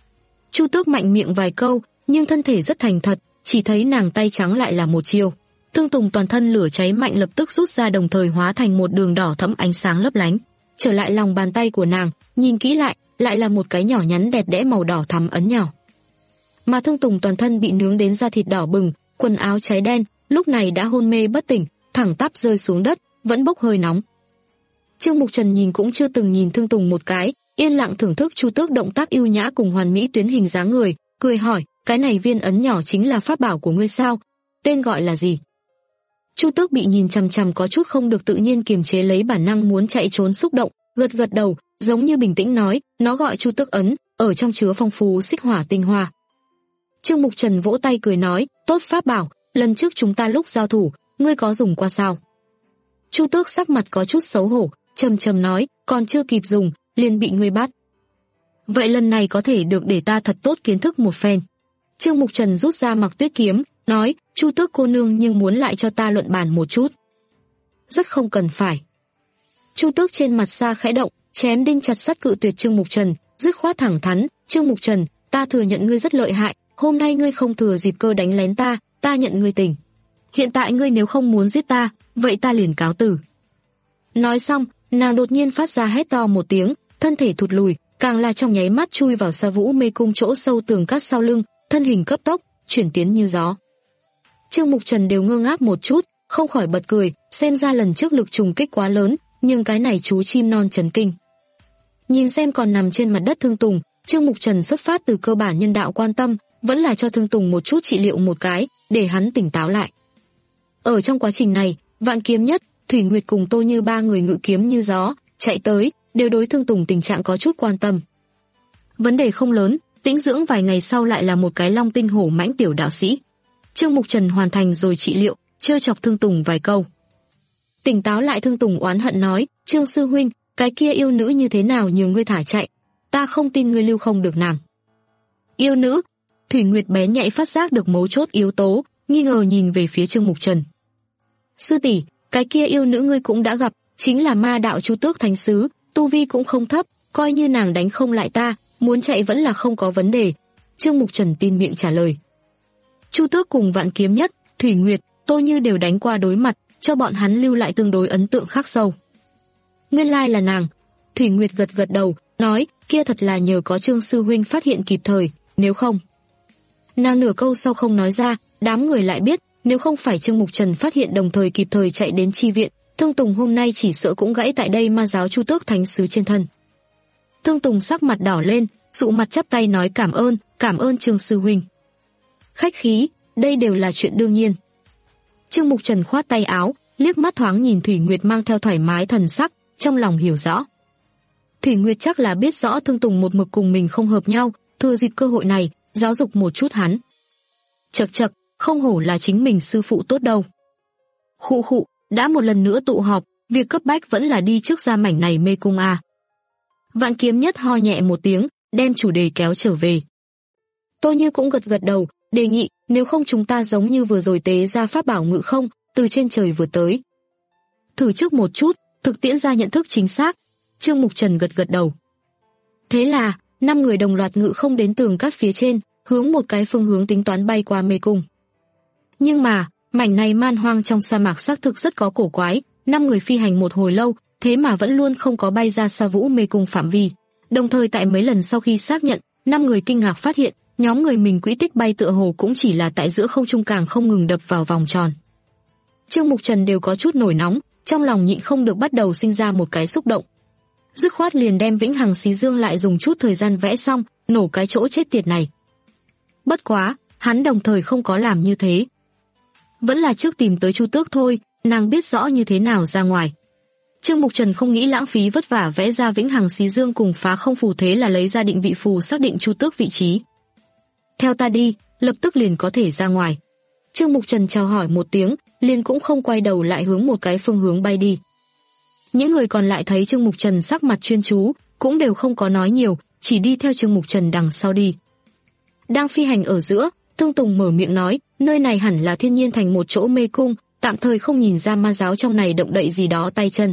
Chu Tước mạnh miệng vài câu, nhưng thân thể rất thành thật, chỉ thấy nàng tay trắng lại là một chiêu. Thương Tùng toàn thân lửa cháy mạnh lập tức rút ra, đồng thời hóa thành một đường đỏ thẫm ánh sáng lấp lánh, trở lại lòng bàn tay của nàng, nhìn kỹ lại, lại là một cái nhỏ nhắn đẹp đẽ màu đỏ thắm ấn nhỏ. Mà Thương Tùng toàn thân bị nướng đến da thịt đỏ bừng, quần áo cháy đen, lúc này đã hôn mê bất tỉnh, thẳng tắp rơi xuống đất, vẫn bốc hơi nóng. Trương Mục Trần nhìn cũng chưa từng nhìn Thương Tùng một cái, yên lặng thưởng thức Chu Tước động tác ưu nhã cùng hoàn mỹ tuyến hình dáng người, cười hỏi, cái này viên ấn nhỏ chính là pháp bảo của ngươi sao? Tên gọi là gì? Chu Tước bị nhìn chằm chằm có chút không được tự nhiên, kiềm chế lấy bản năng muốn chạy trốn xúc động, gật gật đầu, giống như bình tĩnh nói, nó gọi Chu Tước ấn, ở trong chứa phong phú xích hỏa tinh hoa. Trương Mục Trần vỗ tay cười nói, tốt pháp bảo, lần trước chúng ta lúc giao thủ, ngươi có dùng qua sao? Chu Tước sắc mặt có chút xấu hổ, trầm trầm nói, còn chưa kịp dùng, liền bị ngươi bắt. Vậy lần này có thể được để ta thật tốt kiến thức một phen. Trương Mục Trần rút ra Mặc Tuyết kiếm, nói, Chu Tước cô nương nhưng muốn lại cho ta luận bàn một chút. Rất không cần phải. Chu Tước trên mặt xa khẽ động, chém đinh chặt sắt cự tuyệt Trương Mục Trần, dứt khoát thẳng thắn, Trương Mục Trần, ta thừa nhận ngươi rất lợi hại, hôm nay ngươi không thừa dịp cơ đánh lén ta, ta nhận ngươi tình. Hiện tại ngươi nếu không muốn giết ta, vậy ta liền cáo từ. Nói xong, nàng đột nhiên phát ra hét to một tiếng, thân thể thụt lùi, càng là trong nháy mắt chui vào Sa Vũ mê cung chỗ sâu tường cát sau lưng, thân hình cấp tốc, chuyển tiến như gió. Trương Mục Trần đều ngơ ngác một chút, không khỏi bật cười, xem ra lần trước lực trùng kích quá lớn, nhưng cái này chú chim non chấn kinh. Nhìn xem còn nằm trên mặt đất Thương Tùng, Trương Mục Trần xuất phát từ cơ bản nhân đạo quan tâm, vẫn là cho Thương Tùng một chút trị liệu một cái, để hắn tỉnh táo lại. Ở trong quá trình này, Vạn Kiếm Nhất, Thủy Nguyệt cùng Tô Như ba người ngự kiếm như gió, chạy tới, đều đối Thương Tùng tình trạng có chút quan tâm. Vấn đề không lớn, tĩnh dưỡng vài ngày sau lại là một cái long tinh hổ mãnh tiểu đạo sĩ. Trương Mục Trần hoàn thành rồi trị liệu, trêu chọc Thương Tùng vài câu. Tỉnh táo lại Thương Tùng oán hận nói, Trương sư huynh, cái kia yêu nữ như thế nào nhường ngươi thả chạy, ta không tin ngươi lưu không được nàng. Yêu nữ? Thủy Nguyệt bén nhạy phát giác được mấu chốt yếu tố, nghi ngờ nhìn về phía Trương Mục Trần. Sư tỷ, cái kia yêu nữ ngươi cũng đã gặp, chính là ma đạo Chu Tước thánh sứ, tu vi cũng không thấp, coi như nàng đánh không lại ta, muốn chạy vẫn là không có vấn đề. Trương Mục Trần tin miệng trả lời. Chu Tước cùng Vạn Kiếm Nhất, Thủy Nguyệt, Tô Như đều đánh qua đối mặt, cho bọn hắn lưu lại tương đối ấn tượng khắc sâu. Nguyên lai là nàng. Thủy Nguyệt gật gật đầu, nói, kia thật là nhờ có Trương sư huynh phát hiện kịp thời, nếu không. Nàng nửa câu sau không nói ra, đám người lại biết, nếu không phải Trương Mục Trần phát hiện đồng thời kịp thời chạy đến chi viện, Thương Tùng hôm nay chỉ sợ cũng gãy tại đây ma giáo Chu Tước thánh sứ trên thân. Thương Tùng sắc mặt đỏ lên, dụ mặt chắp tay nói cảm ơn, cảm ơn Trương sư huynh. Khách khí, đây đều là chuyện đương nhiên. Trương Mục Trần khoát tay áo, liếc mắt thoáng nhìn Thủy Nguyệt mang theo thoải mái thần sắc, trong lòng hiểu rõ. Thủy Nguyệt chắc là biết rõ Thương Tùng một mực cùng mình không hợp nhau, thừa dịp cơ hội này, giáo dục một chút hắn. Chậc chậc, không hổ là chính mình sư phụ tốt đâu. Khụ khụ, đã một lần nữa tụ họp, việc cấp bách vẫn là đi trước ra mảnh này mê cung à. Vạn Kiếm Nhất ho nhẹ một tiếng, đem chủ đề kéo trở về. Tô Như cũng gật gật đầu, đề nghị, nếu không chúng ta giống như vừa rồi tế ra pháp bảo ngự không, từ trên trời vừa tới. Thử trước một chút, thực tiễn ra nhận thức chính xác. Trương Mục Trần gật gật đầu. Thế là, năm người đồng loạt ngự không đến tường cát phía trên, hướng một cái phương hướng tính toán bay qua mê cung. Nhưng mà, mảnh này man hoang trong sa mạc xác thực rất có cổ quái, năm người phi hành một hồi lâu, thế mà vẫn luôn không có bay ra Sa Vũ mê cung phạm vi. Đồng thời tại mấy lần sau khi xác nhận, năm người kinh ngạc phát hiện, nhóm người mình quỹ tích bay tựa hồ cũng chỉ là tại giữa không trung càng không ngừng đập vào vòng tròn. Trương Mục Trần đều có chút nổi nóng, trong lòng nhịn không được bắt đầu sinh ra một cái xúc động. Dứt khoát liền đem Vĩnh Hằng Xí Dương lại dùng chút thời gian vẽ xong, nổ cái chỗ chết tiệt này. Bất quá, hắn đồng thời không có làm như thế. Vẫn là trước tìm tới Chu Tước thôi, nàng biết rõ như thế nào ra ngoài. Trương Mục Trần không nghĩ lãng phí vất vả vẽ ra Vĩnh Hằng Xí Dương cùng phá không phù, thế là lấy ra định vị phù xác định Chu Tước vị trí. Theo ta đi, lập tức liền có thể ra ngoài. Trương Mục Trần chào hỏi một tiếng, liền cũng không quay đầu lại hướng một cái phương hướng bay đi. Những người còn lại thấy Trương Mục Trần sắc mặt chuyên chú, cũng đều không có nói nhiều, chỉ đi theo Trương Mục Trần đằng sau đi. Đang phi hành ở giữa, Thương Tùng mở miệng nói, nơi này hẳn là thiên nhiên thành một chỗ mê cung, tạm thời không nhìn ra ma giáo trong này động đậy gì đó tay chân.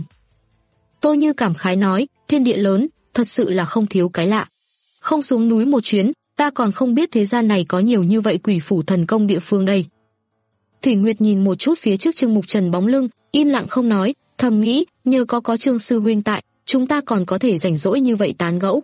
Tô Như cảm khái nói, thiên địa lớn, thật sự là không thiếu cái lạ. Không xuống núi một chuyến, ta còn không biết thế gian này có nhiều như vậy quỷ phủ thần công địa phương đây. Thủy Nguyệt nhìn một chút phía trước Trương Mục Trần bóng lưng, im lặng không nói, thầm nghĩ, nhờ có có Trương sư huynh tại, chúng ta còn có thể rảnh rỗi như vậy tán gẫu.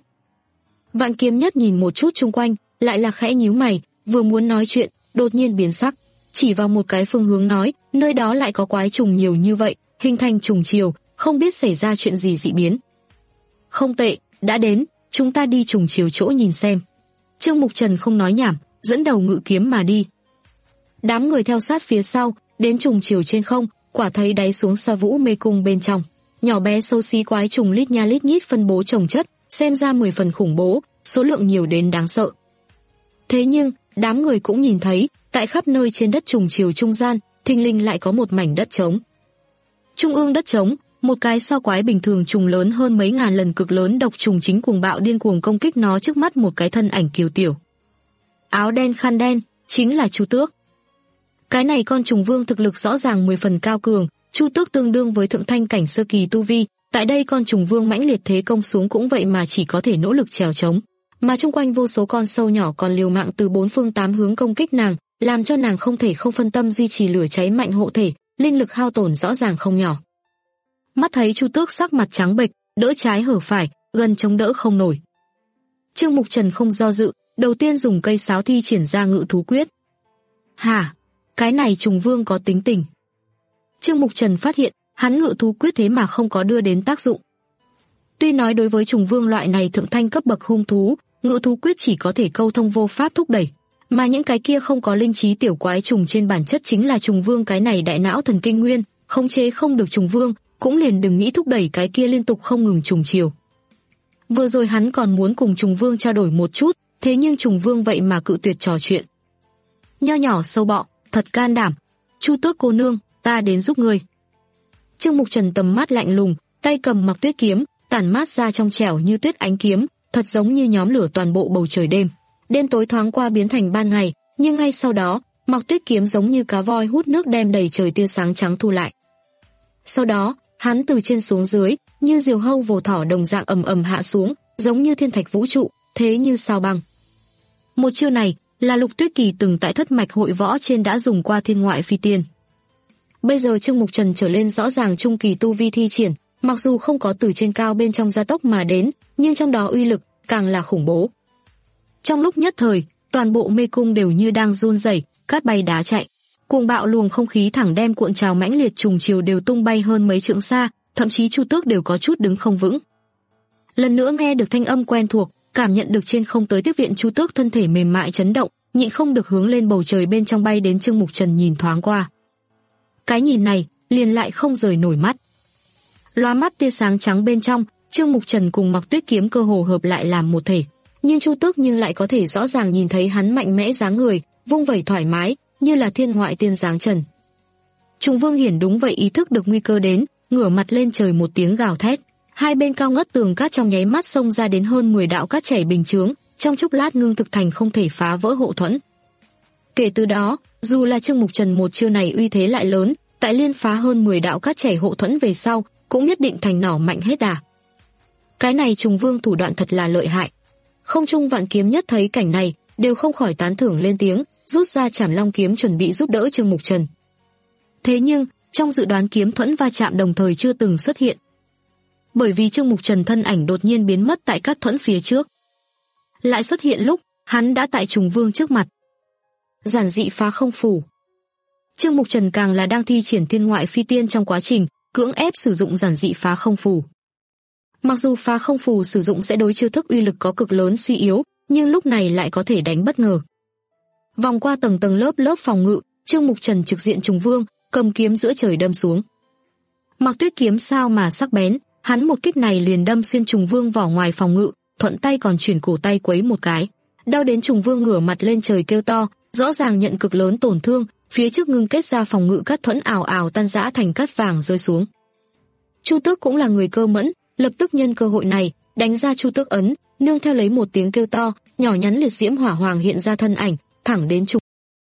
Vạn Kiếm Nhất nhìn một chút xung quanh, lại là khẽ nhíu mày, vừa muốn nói chuyện, đột nhiên biến sắc, chỉ vào một cái phương hướng nói, nơi đó lại có quái trùng nhiều như vậy, hình thành trùng chiều, không biết xảy ra chuyện gì dị biến. Không tệ, đã đến, chúng ta đi trùng chiều chỗ nhìn xem. Trương Mục Trần không nói nhảm, dẫn đầu ngự kiếm mà đi. Đám người theo sát phía sau, đến trùng chiều trên không, quả thấy đáy xuống Sa Vũ mê cung bên trong. Nhỏ bé xấu xí quái trùng lít nha lít nhít phân bố chồng chất, xem ra mười phần khủng bố, số lượng nhiều đến đáng sợ. Thế nhưng, đám người cũng nhìn thấy, tại khắp nơi trên đất trùng chiều trung gian, thình lình lại có một mảnh đất trống. Trung ương đất trống, một cái sao quái bình thường trùng lớn hơn mấy ngàn lần cực lớn độc trùng chính cuồng bạo điên cuồng công kích nó trước mắt một cái thân ảnh kiều tiểu. Áo đen khăn đen, chính là Chu Tước. Cái này con trùng vương thực lực rõ ràng mười phần cao cường, Chu Tước tương đương với thượng thanh cảnh sơ kỳ tu vi, tại đây con trùng vương mãnh liệt thế công xuống cũng vậy mà chỉ có thể nỗ lực trèo trống, mà chung quanh vô số con sâu nhỏ còn liều mạng từ bốn phương tám hướng công kích nàng, làm cho nàng không thể không phân tâm duy trì lửa cháy mạnh hộ thể, linh lực hao tổn rõ ràng không nhỏ. Mắt thấy Chu Tước sắc mặt trắng bệch, đỡ trái hở phải, gần chống đỡ không nổi. Trương Mục Trần không do dự, đầu tiên dùng cây sáo thi triển ra ngự thú quyết. Hả? Cái này trùng vương có tính tình. Trương Mục Trần phát hiện, hắn ngự thú quyết thế mà không có đưa đến tác dụng. Tuy nói đối với trùng vương loại này thượng thanh cấp bậc hung thú, ngự thú quyết chỉ có thể câu thông vô pháp thúc đẩy, mà những cái kia không có linh trí tiểu quái trùng trên bản chất chính là trùng vương cái này đại não thần kinh nguyên, khống chế không được trùng vương, cũng liền đừng nghĩ thúc đẩy cái kia liên tục không ngừng trùng chiều. Vừa rồi hắn còn muốn cùng trùng vương trao đổi một chút, thế nhưng trùng vương vậy mà cự tuyệt trò chuyện. Nho nhỏ sâu bọ, thật can đảm. Chu Tước cô nương, ta đến giúp ngươi. Trương Mục Trần tầm mắt lạnh lùng, tay cầm Mặc Tuyết kiếm, tản mát ra trong trẻo như tuyết ánh kiếm, thật giống như nhóm lửa toàn bộ bầu trời đêm. Đêm tối thoáng qua biến thành ban ngày, nhưng ngay sau đó, Mặc Tuyết kiếm giống như cá voi hút nước đem đầy trời tia sáng trắng thu lại. Sau đó, hắn từ trên xuống dưới, như diều hâu vồ thỏ đồng dạng ầm ầm hạ xuống, giống như thiên thạch vũ trụ, thế như sao băng. Một chiêu này là Lục Tuyết Kỳ từng tại thất mạch hội võ trên đã dùng qua thiên ngoại phi tiên. Bây giờ Trương Mục Trần trở lên rõ ràng trung kỳ tu vi thi triển, mặc dù không có từ trên cao bên trong gia tốc mà đến, nhưng trong đó uy lực càng là khủng bố. Trong lúc nhất thời, toàn bộ mê cung đều như đang run rẩy, cát bay đá chạy. Cuồng bạo luồng không khí thẳng đem cuộn trào mãnh liệt trùng chiều đều tung bay hơn mấy trượng xa, thậm chí Chu Tước đều có chút đứng không vững. Lần nữa nghe được thanh âm quen thuộc, cảm nhận được trên không tới tiếp viện Chu Tước thân thể mềm mại chấn động, nhịn không được hướng lên bầu trời bên trong bay đến Trương Mục Trần nhìn thoáng qua. Cái nhìn này, liền lại không rời nổi mắt. Lóa mắt tia sáng trắng bên trong, Trương Mục Trần cùng Mặc Tuyết kiếm cơ hồ hợp lại làm một thể, nhưng Chu Tước nhưng lại có thể rõ ràng nhìn thấy hắn mạnh mẽ dáng người, vung vẩy thoải mái, như là thiên ngoại tiên dáng trần. Trùng Vương Hiển đúng vậy ý thức được nguy cơ đến, ngửa mặt lên trời một tiếng gào thét, hai bên cao ngất tường cát trong nháy mắt xông ra đến hơn mười đạo cát chảy bình chướng, trong chốc lát ngưng thực thành không thể phá vỡ hộ thuẫn. Kể từ đó, dù là Trương Mục Trần một chiêu này uy thế lại lớn, tại liên phá hơn mười đạo cát chảy hộ thuẫn về sau, cũng nhất định thành nỏ mạnh hết đà. Cái này Trùng Vương thủ đoạn thật là lợi hại. Không Trung Vạn Kiếm Nhất thấy cảnh này, đều không khỏi tán thưởng lên tiếng, rút ra Trảm Long kiếm chuẩn bị giúp đỡ Trương Mục Trần. Thế nhưng, trong dự đoán kiếm thuẫn va chạm đồng thời chưa từng xuất hiện. Bởi vì Trương Mục Trần thân ảnh đột nhiên biến mất tại các thuẫn phía trước. Lại xuất hiện lúc, hắn đã tại Trùng Vương trước mặt. Giản dị phá không phủ. Trương Mục Trần càng là đang thi triển thiên ngoại phi tiên trong quá trình, cưỡng ép sử dụng giản dị phá không phủ. Mặc dù phá không phủ sử dụng sẽ đối chiêu thức uy lực có cực lớn suy yếu, nhưng lúc này lại có thể đánh bất ngờ. Vòng qua tầng tầng lớp lớp phòng ngự, Trương Mục Trần trực diện Trùng Vương, cầm kiếm giữa trời đâm xuống. Mặc Tuyết kiếm sao mà sắc bén, hắn một kích này liền đâm xuyên Trùng Vương vỏ ngoài phòng ngự, thuận tay còn chuyển cổ tay quấy một cái, đau đến Trùng Vương ngửa mặt lên trời kêu to, rõ ràng nhận cực lớn tổn thương, phía trước ngưng kết ra phòng ngự cát thuẫn ào ào tan rã thành cát vàng rơi xuống. Chu Tước cũng là người cơ mẫn, lập tức nhân cơ hội này, đánh ra Chu Tước ấn, nương theo lấy một tiếng kêu to, nhỏ nhắn liệt diễm hỏa hoàng hiện ra thân ảnh, thẳng đến Trùng.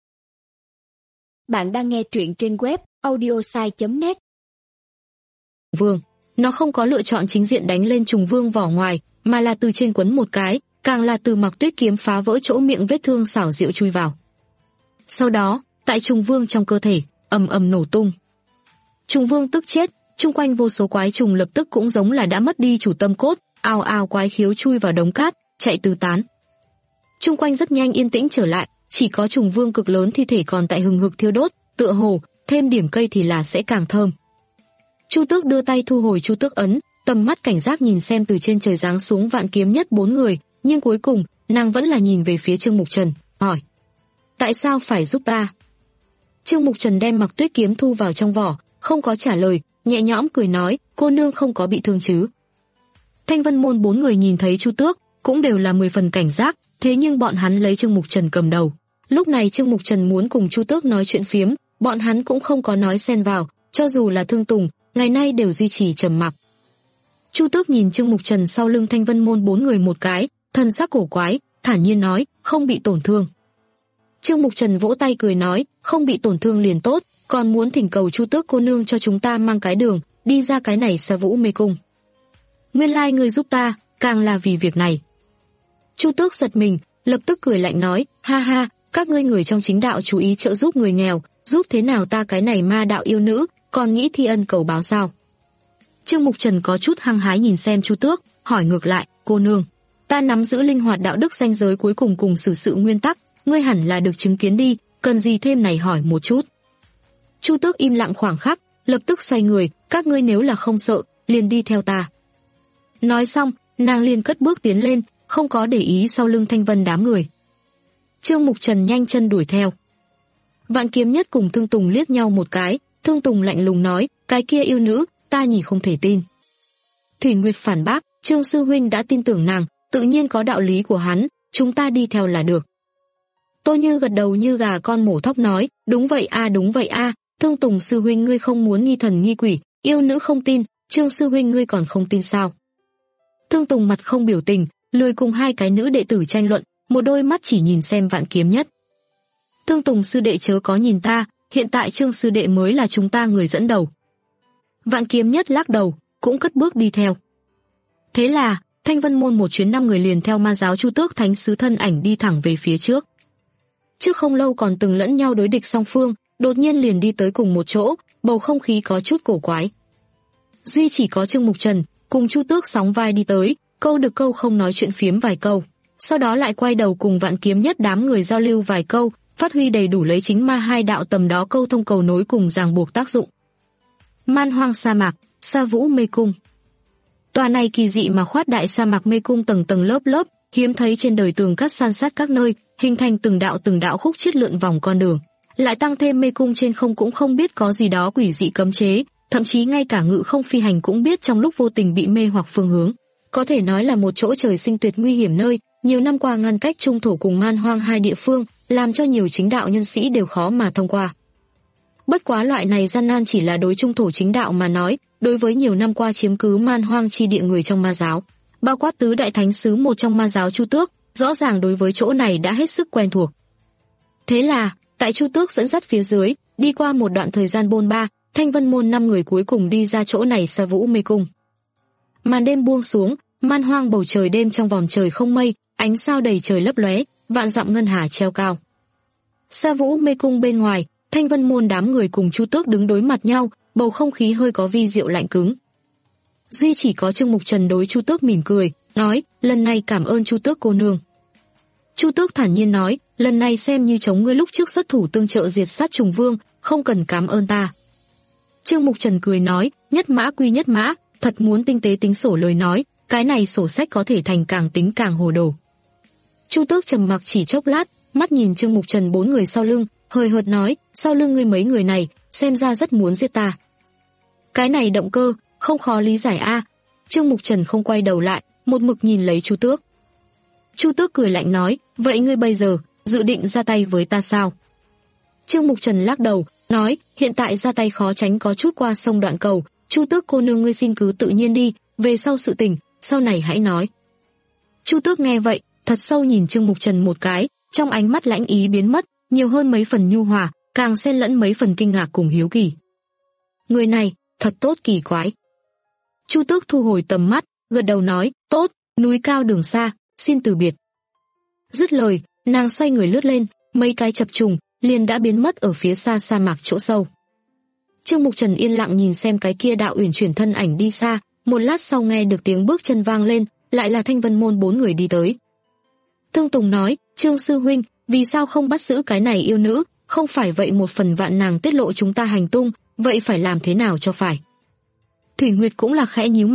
Bạn đang nghe truyện trên web audiosai chấm net. Vương, nó không có lựa chọn chính diện đánh lên Trùng Vương vỏ ngoài, mà là từ trên quấn một cái, càng là từ Mặc Tuyết kiếm phá vỡ chỗ miệng vết thương xảo diệu chui vào. Sau đó, tại Trùng Vương trong cơ thể, ầm ầm nổ tung. Trùng Vương tức chết, chung quanh vô số quái trùng lập tức cũng giống là đã mất đi chủ tâm cốt, ào ào quái khiếu chui vào đống cát, chạy tứ tán. Chung quanh rất nhanh yên tĩnh trở lại, chỉ có Trùng Vương cực lớn thi thể còn tại hừng hực thiêu đốt, tựa hồ thêm điểm cây thì là sẽ càng thơm. Chu Tước đưa tay thu hồi Chu Tước ấn, tầm mắt cảnh giác nhìn xem từ trên trời giáng xuống Vạn Kiếm Nhất bốn người, nhưng cuối cùng, nàng vẫn là nhìn về phía Trương Mục Trần, hỏi: "Tại sao phải giúp ta?" Trương Mục Trần đem Mặc Tuyết kiếm thu vào trong vỏ, không có trả lời, nhẹ nhõm cười nói: "Cô nương không có bị thương chứ?" Thanh Vân môn bốn người nhìn thấy Chu Tước, cũng đều là mười phần cảnh giác, thế nhưng bọn hắn lấy Trương Mục Trần cầm đầu. Lúc này Trương Mục Trần muốn cùng Chu Tước nói chuyện phiếm, bọn hắn cũng không có nói xen vào, cho dù là Thương Tùng, ngày nay đều duy trì trầm mặc. Chu Tước nhìn Trương Mục Trần sau lưng Thanh Vân môn bốn người một cái, thân sắc cổ quái, thản nhiên nói: "Không bị tổn thương." Trương Mục Trần vỗ tay cười nói: "Không bị tổn thương liền tốt, còn muốn thỉnh cầu Chu Tước cô nương cho chúng ta mang cái đường đi ra cái này Sa Vũ mê cung." "Nguyên lai ngươi giúp ta, càng là vì việc này." Chu Tước giật mình, lập tức cười lạnh nói: "Ha ha, các ngươi người trong chính đạo chú ý trợ giúp người nghèo, giúp thế nào ta cái này ma đạo yêu nữ, còn nghĩ thi ân cầu báo sao?" Trương Mục Trần có chút hăng hái nhìn xem Chu Tước, hỏi ngược lại: "Cô nương, ta nắm giữ linh hoạt đạo đức ranh giới cuối cùng cùng xử sự nguyên tắc, ngươi hẳn là được chứng kiến đi, cần gì thêm này hỏi một chút." Chu Tước im lặng khoảng khắc, lập tức xoay người: "Các ngươi nếu là không sợ, liền đi theo ta." Nói xong, nàng liền cất bước tiến lên, không có để ý sau lưng Thanh Vân đám người. Trương Mục Trần nhanh chân đuổi theo. Vạn Kiếm Nhất cùng Thương Tùng liếc nhau một cái, Thương Tùng lạnh lùng nói: "Cái kia yêu nữ, ta nhìn không thể tin." Thủy Nguyệt phản bác: "Trương sư huynh đã tin tưởng nàng, tự nhiên có đạo lý của hắn, chúng ta đi theo là được." Tô Như gật đầu như gà con mổ thóc nói: "Đúng vậy a, đúng vậy a, Thương Tùng sư huynh ngươi không muốn nghi thần nghi quỷ, yêu nữ không tin, Trương sư huynh ngươi còn không tin sao?" Thương Tùng mặt không biểu tình, lười cùng hai cái nữ đệ tử tranh luận, một đôi mắt chỉ nhìn xem Vạn Kiếm Nhất. "Thương Tùng sư đệ chớ có nhìn ta, hiện tại Trương sư đệ mới là chúng ta người dẫn đầu." Vạn Kiếm Nhất lắc đầu, cũng cất bước đi theo. Thế là, Thanh Vân môn một chuyến năm người liền theo ma giáo Chu Tước thánh sứ thân ảnh đi thẳng về phía trước. Trước không lâu còn từng lẫn nhau đối địch song phương, đột nhiên liền đi tới cùng một chỗ, bầu không khí có chút cổ quái. Duy chỉ có Trương Mục Trần cùng Chu Tước sóng vai đi tới, câu được câu không nói chuyện phiếm vài câu, sau đó lại quay đầu cùng Vạn Kiếm Nhất đám người giao lưu vài câu, phát huy đầy đủ lấy chính ma hai đạo tầm đó câu thông cầu nối cùng ràng buộc tác dụng. Man hoang sa mạc, Sa Vũ mê cung. Tòa này kỳ dị mà khoát đại sa mạc mê cung tầng tầng lớp lớp, hiếm thấy trên đời tường cát san sát các nơi, hình thành từng đạo từng đạo khúc chiết lượn vòng con đường. Lại tăng thêm mê cung trên không cũng không biết có gì đó quỷ dị cấm chế, thậm chí ngay cả ngự không phi hành cũng biết trong lúc vô tình bị mê hoặc phương hướng. Có thể nói là một chỗ trời sinh tuyệt nguy hiểm nơi, nhiều năm qua ngăn cách trung thổ cùng man hoang hai địa phương, làm cho nhiều chính đạo nhân sĩ đều khó mà thông qua. Bất quá loại này gian nan chỉ là đối trung thổ chính đạo mà nói, đối với nhiều năm qua chiếm cứ man hoang chi địa người trong ma giáo, bao quát tứ đại thánh sứ một trong ma giáo Chu Tước, rõ ràng đối với chỗ này đã hết sức quen thuộc. Thế là, tại Chu Tước dẫn dắt phía dưới, đi qua một đoạn thời gian bôn ba, Thanh Vân môn năm người cuối cùng đi ra chỗ này Sa Vũ mê cung. Màn đêm buông xuống, man hoang bầu trời đêm trong vòng trời không mây, ánh sao đầy trời lấp lóe, vạn dặm ngân hà treo cao. Sa Vũ mê cung bên ngoài, Thanh Vân môn đám người cùng Chu Tước đứng đối mặt nhau, bầu không khí hơi có vi diệu lạnh cứng. Duy chỉ có Trương Mục Trần đối Chu Tước mỉm cười, nói: "Lần này cảm ơn Chu Tước cô nương." Chu Tước thản nhiên nói: "Lần này xem như chống ngươi lúc trước xuất thủ tương trợ diệt sát Trùng Vương, không cần cảm ơn ta." Trương Mục Trần cười nói: "Nhất mã quy nhất mã, thật muốn tinh tế tính sổ lời nói, cái này sổ sách có thể thành càng tính càng hồ đồ." Chu Tước trầm mặc chỉ chốc lát, mắt nhìn Trương Mục Trần bốn người sau lưng, hơi hợt nói: "Sau lưng ngươi mấy người này, xem ra rất muốn giết ta." Cái này động cơ, không khó lý giải a. À. Trương Mục Trần không quay đầu lại, một mực nhìn lấy Chu Tước. Chu Tước cười lạnh nói: "Vậy ngươi bây giờ, dự định ra tay với ta sao?" Trương Mục Trần lắc đầu, nói: "Hiện tại ra tay khó tránh có chút qua sông đoạn cầu, Chu Tước cô nương ngươi xin cứ tự nhiên đi, về sau sự tình, sau này hãy nói." Chu Tước nghe vậy, thật sâu nhìn Trương Mục Trần một cái, trong ánh mắt lãnh ý biến mất, nhiều hơn mấy phần nhu hòa, càng xen lẫn mấy phần kinh ngạc cùng hiếu kỳ. Người này, thật tốt kỳ quái. Chu Tước thu hồi tầm mắt, gật đầu nói: "Tốt, núi cao đường xa, xin từ biệt." Dứt lời, nàng xoay người lướt lên, mấy cái chập trùng, liền đã biến mất ở phía xa sa mạc chỗ sâu. Trương Mục Trần yên lặng nhìn xem cái kia đạo uyển chuyển thân ảnh đi xa, một lát sau nghe được tiếng bước chân vang lên, lại là Thanh Vân môn bốn người đi tới. Thương Tùng nói: "Trương sư huynh, vì sao không bắt giữ cái này yêu nữ, không phải vậy một phần vạn nàng tiết lộ chúng ta hành tung, vậy phải làm thế nào cho phải?" Thủy Nguyệt cũng là khẽ nhíu mày,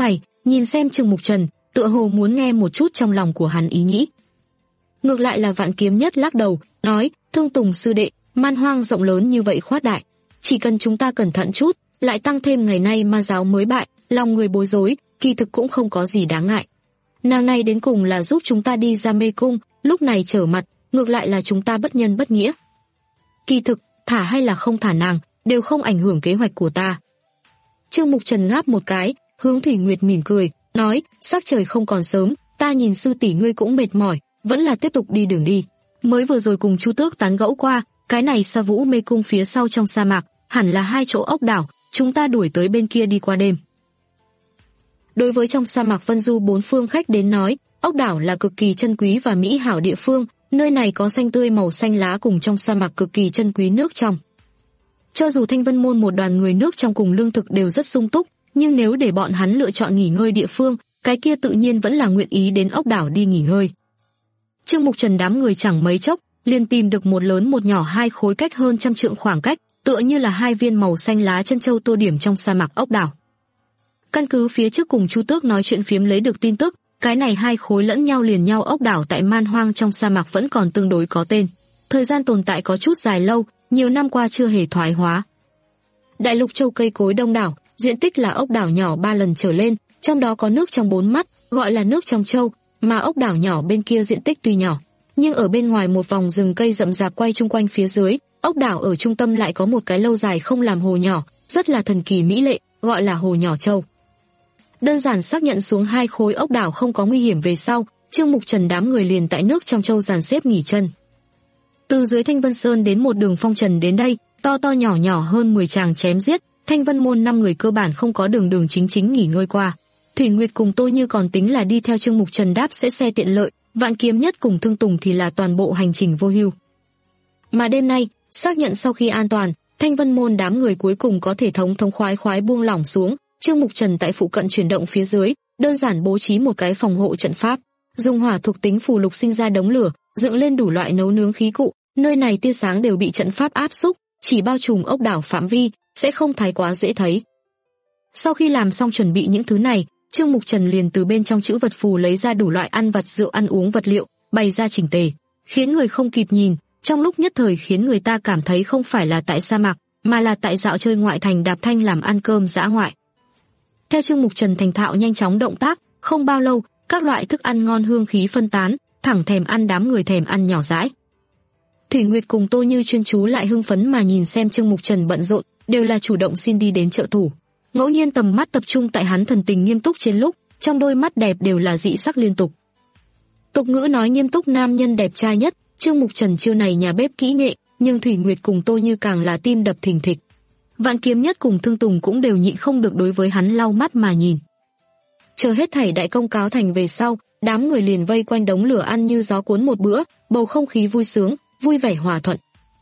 nhìn xem Trương Mục Trần, tựa hồ muốn nghe một chút trong lòng của hắn ý nghĩ. Ngược lại là Vạn Kiếm Nhất lắc đầu, nói, Thương Tùng sư đệ, man hoang rộng lớn như vậy khoát đại, chỉ cần chúng ta cẩn thận chút, lại tăng thêm ngày nay ma giáo mới bại, lòng người bối rối, kỳ thực cũng không có gì đáng ngại. Nào này đến cùng là giúp chúng ta đi ra mê cung, lúc này trở mặt, ngược lại là chúng ta bất nhân bất nghĩa. Kỳ thực, thả hay là không thả nàng, đều không ảnh hưởng kế hoạch của ta. Trương Mục Trần ngáp một cái, hướng Thủy Nguyệt mỉm cười, nói, sắc trời không còn sớm, ta nhìn sư tỷ ngươi cũng mệt mỏi, vẫn là tiếp tục đi đường đi. Mới vừa rồi cùng Chu Tước tán gẫu qua, cái này Sa Vũ mê cung phía sau trong sa mạc, hẳn là hai chỗ ốc đảo, chúng ta đuổi tới bên kia đi qua đêm. Đối với trong sa mạc Vân Du bốn phương khách đến nói, ốc đảo là cực kỳ chân quý và mỹ hảo địa phương, nơi này có xanh tươi màu xanh lá cùng trong sa mạc cực kỳ chân quý nước trong. Cho dù Thanh Vân môn một đoàn người nước trong cùng lương thực đều rất sung túc, nhưng nếu để bọn hắn lựa chọn nghỉ ngơi địa phương, cái kia tự nhiên vẫn là nguyện ý đến ốc đảo đi nghỉ ngơi. Trương Mục Trần đám người chẳng mấy chốc, liền tìm được một lớn một nhỏ hai khối cách hơn trăm trượng khoảng cách, tựa như là hai viên màu xanh lá chân châu tô điểm trong sa mạc ốc đảo. Căn cứ phía trước cùng Chu Tước nói chuyện phiếm lấy được tin tức, cái này hai khối lẫn nhau liền nhau ốc đảo tại man hoang trong sa mạc vẫn còn tương đối có tên. Thời gian tồn tại có chút dài lâu, nhiều năm qua chưa hề thoái hóa. Đại lục châu cây cối đông đảo, diện tích là ốc đảo nhỏ ba lần trở lên, trong đó có nước trong bốn mắt, gọi là nước trong châu, mà ốc đảo nhỏ bên kia diện tích tuy nhỏ, nhưng ở bên ngoài một vòng rừng cây rậm rạp quay chung quanh phía dưới, ốc đảo ở trung tâm lại có một cái lâu dài không làm hồ nhỏ, rất là thần kỳ mỹ lệ, gọi là hồ nhỏ châu. Đơn giản xác nhận xuống hai khối ốc đảo không có nguy hiểm về sau, Trương Mục Trần đám người liền tại nước trong châu dàn xếp nghỉ chân. Từ dưới Thanh Vân Sơn đến một đường phong trần đến đây, to to nhỏ nhỏ hơn mười tràng chém giết, Thanh Vân môn năm người cơ bản không có đường đường chính chính nghỉ ngơi qua. Thủy Nguyệt cùng Tô Như còn tính là đi theo Trương Mục Trần đáp sẽ xe tiện lợi, Vạn Kiếm Nhất cùng Thương Tùng thì là toàn bộ hành trình vô hưu. Mà đêm nay, xác nhận sau khi an toàn, Thanh Vân môn đám người cuối cùng có thể thống thống khoái khoái buông lỏng xuống. Trương Mục Trần tại phụ cận chuyển động phía dưới, đơn giản bố trí một cái phòng hộ trận pháp, dùng hỏa thuộc tính phù lục sinh ra đống lửa, dựng lên đủ loại nấu nướng khí cụ, nơi này tia sáng đều bị trận pháp áp xúc, chỉ bao trùm ốc đảo phạm vi, sẽ không thái quá dễ thấy. Sau khi làm xong chuẩn bị những thứ này, Trương Mục Trần liền từ bên trong chữ vật phù lấy ra đủ loại ăn vặt rượu ăn uống vật liệu, bày ra chỉnh tề, khiến người không kịp nhìn, trong lúc nhất thời khiến người ta cảm thấy không phải là tại sa mạc, mà là tại dạo chơi ngoại thành đạp thanh làm ăn cơm dã ngoại. Theo Trương Mục Trần thành thạo nhanh chóng động tác, không bao lâu, các loại thức ăn ngon hương khí phân tán, thẳng thèm ăn đám người thèm ăn nhỏ dãi. Thủy Nguyệt cùng Tô Như chuyên chú lại hưng phấn mà nhìn xem Trương Mục Trần bận rộn, đều là chủ động xin đi đến trợ thủ. Ngẫu nhiên tầm mắt tập trung tại hắn thần tình nghiêm túc trên lúc, trong đôi mắt đẹp đều là dị sắc liên tục. Tục ngữ nói nghiêm túc nam nhân đẹp trai nhất, Trương Mục Trần chiêu này nhà bếp kỹ nghệ, nhưng Thủy Nguyệt cùng Tô Như càng là tim đập thình thịch. Vạn Kiếm Nhất cùng Thương Tùng cũng đều nhịn không được đối với hắn lau mắt mà nhìn. Chờ hết thảy đại công cáo thành về sau, đám người liền vây quanh đống lửa ăn như gió cuốn một bữa, bầu không khí vui sướng, vui vẻ hòa thuận.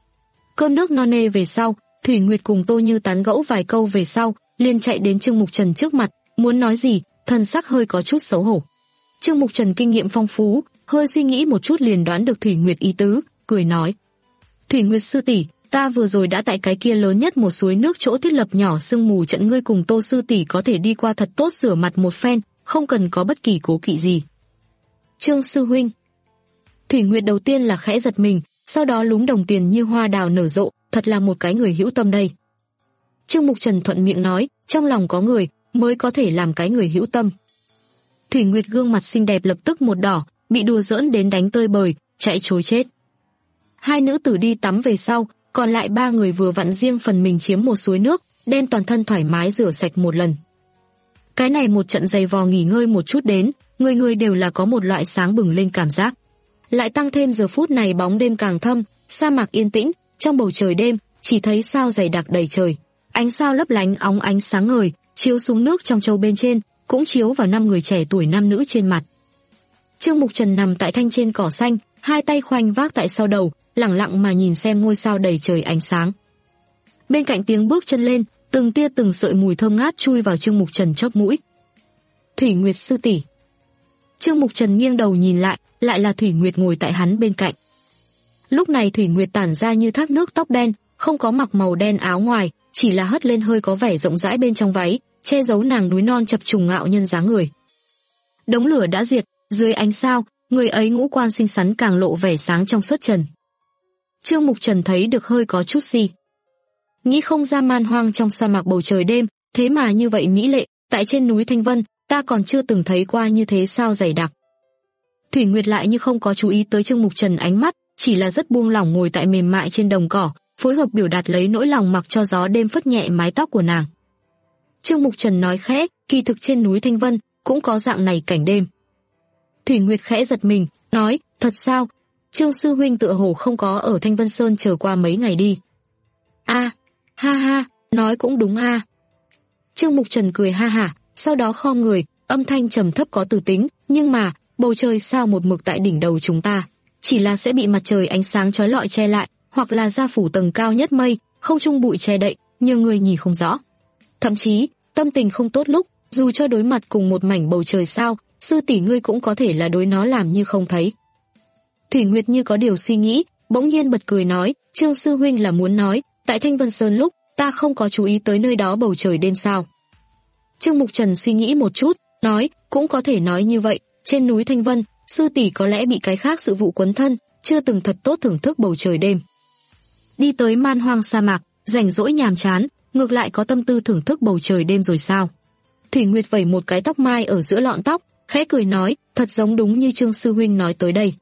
Cơm nước no nê về sau, Thủy Nguyệt cùng Tô Như tán gẫu vài câu về sau, liền chạy đến Trương Mục Trần trước mặt, muốn nói gì, thần sắc hơi có chút xấu hổ. Trương Mục Trần kinh nghiệm phong phú, hơi suy nghĩ một chút liền đoán được Thủy Nguyệt ý tứ, cười nói: "Thủy Nguyệt sư tỷ, ta vừa rồi đã tại cái kia lớn nhất một suối nước chỗ thiết lập nhỏ sương mù trận, ngươi cùng Tô sư tỷ có thể đi qua thật tốt rửa mặt một phen, không cần có bất kỳ cố kỵ gì." "Trương sư huynh." Thủy Nguyệt đầu tiên là khẽ giật mình, sau đó lúm đồng tiền như hoa đào nở rộ, thật là một cái người hữu tâm đây. Trương Mục Trần thuận miệng nói, trong lòng có người, mới có thể làm cái người hữu tâm. Thủy Nguyệt gương mặt xinh đẹp lập tức một đỏ, bị đùa giỡn đến đánh tơi bời, chạy trối chết. Hai nữ tử đi tắm về sau, còn lại ba người vừa vặn riêng phần mình chiếm một suối nước, đem toàn thân thoải mái rửa sạch một lần. Cái này một trận dày vò nghỉ ngơi một chút đến, người người đều là có một loại sáng bừng lên cảm giác. Lại tăng thêm giờ phút này bóng đêm càng thâm, sa mạc yên tĩnh, trong bầu trời đêm, chỉ thấy sao dày đặc đầy trời. Ánh sao lấp lánh óng ánh sáng ngời, chiếu xuống nước trong châu bên trên, cũng chiếu vào năm người trẻ tuổi nam nữ trên mặt. Trương Mục Trần nằm tại thanh trên cỏ xanh, hai tay khoanh vác tại sau đầu, lẳng lặng mà nhìn xem ngôi sao đầy trời ánh sáng. Bên cạnh tiếng bước chân lên, từng tia từng sợi mùi thơm ngát chui vào Trương Mục Trần chóp mũi. "Thủy Nguyệt sư tỷ." Trương Mục Trần nghiêng đầu nhìn lại, lại là Thủy Nguyệt ngồi tại hắn bên cạnh. Lúc này Thủy Nguyệt tản ra như thác nước tóc đen, không có mặc màu đen áo ngoài, chỉ là hất lên hơi có vẻ rộng rãi bên trong váy, che giấu nàng núi non chập trùng ngạo nhân dáng người. Đống lửa đã diệt, dưới ánh sao, người ấy ngũ quan xinh xắn càng lộ vẻ sáng trong xuất trần. Trương Mục Trần thấy được hơi có chút si. Nghĩ không ra man hoang trong sa mạc bầu trời đêm, thế mà như vậy mỹ lệ, tại trên núi Thanh Vân, ta còn chưa từng thấy qua như thế sao dày đặc. Thủy Nguyệt lại như không có chú ý tới Trương Mục Trần ánh mắt, chỉ là rất buông lỏng ngồi tại mềm mại trên đồng cỏ, phối hợp biểu đạt lấy nỗi lòng mặc cho gió đêm phất nhẹ mái tóc của nàng. Trương Mục Trần nói khẽ, kỳ thực trên núi Thanh Vân cũng có dạng này cảnh đêm. Thủy Nguyệt khẽ giật mình, nói, thật sao? Trương sư huynh tựa hồ không có ở Thanh Vân Sơn chờ qua mấy ngày đi. A, à, ha ha, nói cũng đúng a. À. Trương Mục Trần cười ha hả, sau đó khom người, âm thanh trầm thấp có từ tính, nhưng mà, bầu trời sao một mực tại đỉnh đầu chúng ta, chỉ là sẽ bị mặt trời ánh sáng chói lọi che lại, hoặc là ra phủ tầng cao nhất mây, không trung bụi che đậy, nhiều người nhìn không rõ. Thậm chí, tâm tình không tốt lúc, dù cho đối mặt cùng một mảnh bầu trời sao, sư tỷ ngươi cũng có thể là đối nó làm như không thấy. Thủy Nguyệt như có điều suy nghĩ, bỗng nhiên bật cười nói, Trương sư huynh là muốn nói, tại Thanh Vân Sơn lúc, ta không có chú ý tới nơi đó bầu trời đêm sao. Trương Mục Trần suy nghĩ một chút, nói, cũng có thể nói như vậy, trên núi Thanh Vân, sư tỷ có lẽ bị cái khác sự vụ quấn thân, chưa từng thật tốt thưởng thức bầu trời đêm. Đi tới man hoang sa mạc, rảnh rỗi nhàm chán, ngược lại có tâm tư thưởng thức bầu trời đêm rồi sao. Thủy Nguyệt vẩy một cái tóc mai ở giữa lọn tóc, khẽ cười nói, thật giống đúng như Trương sư huynh nói tới đây.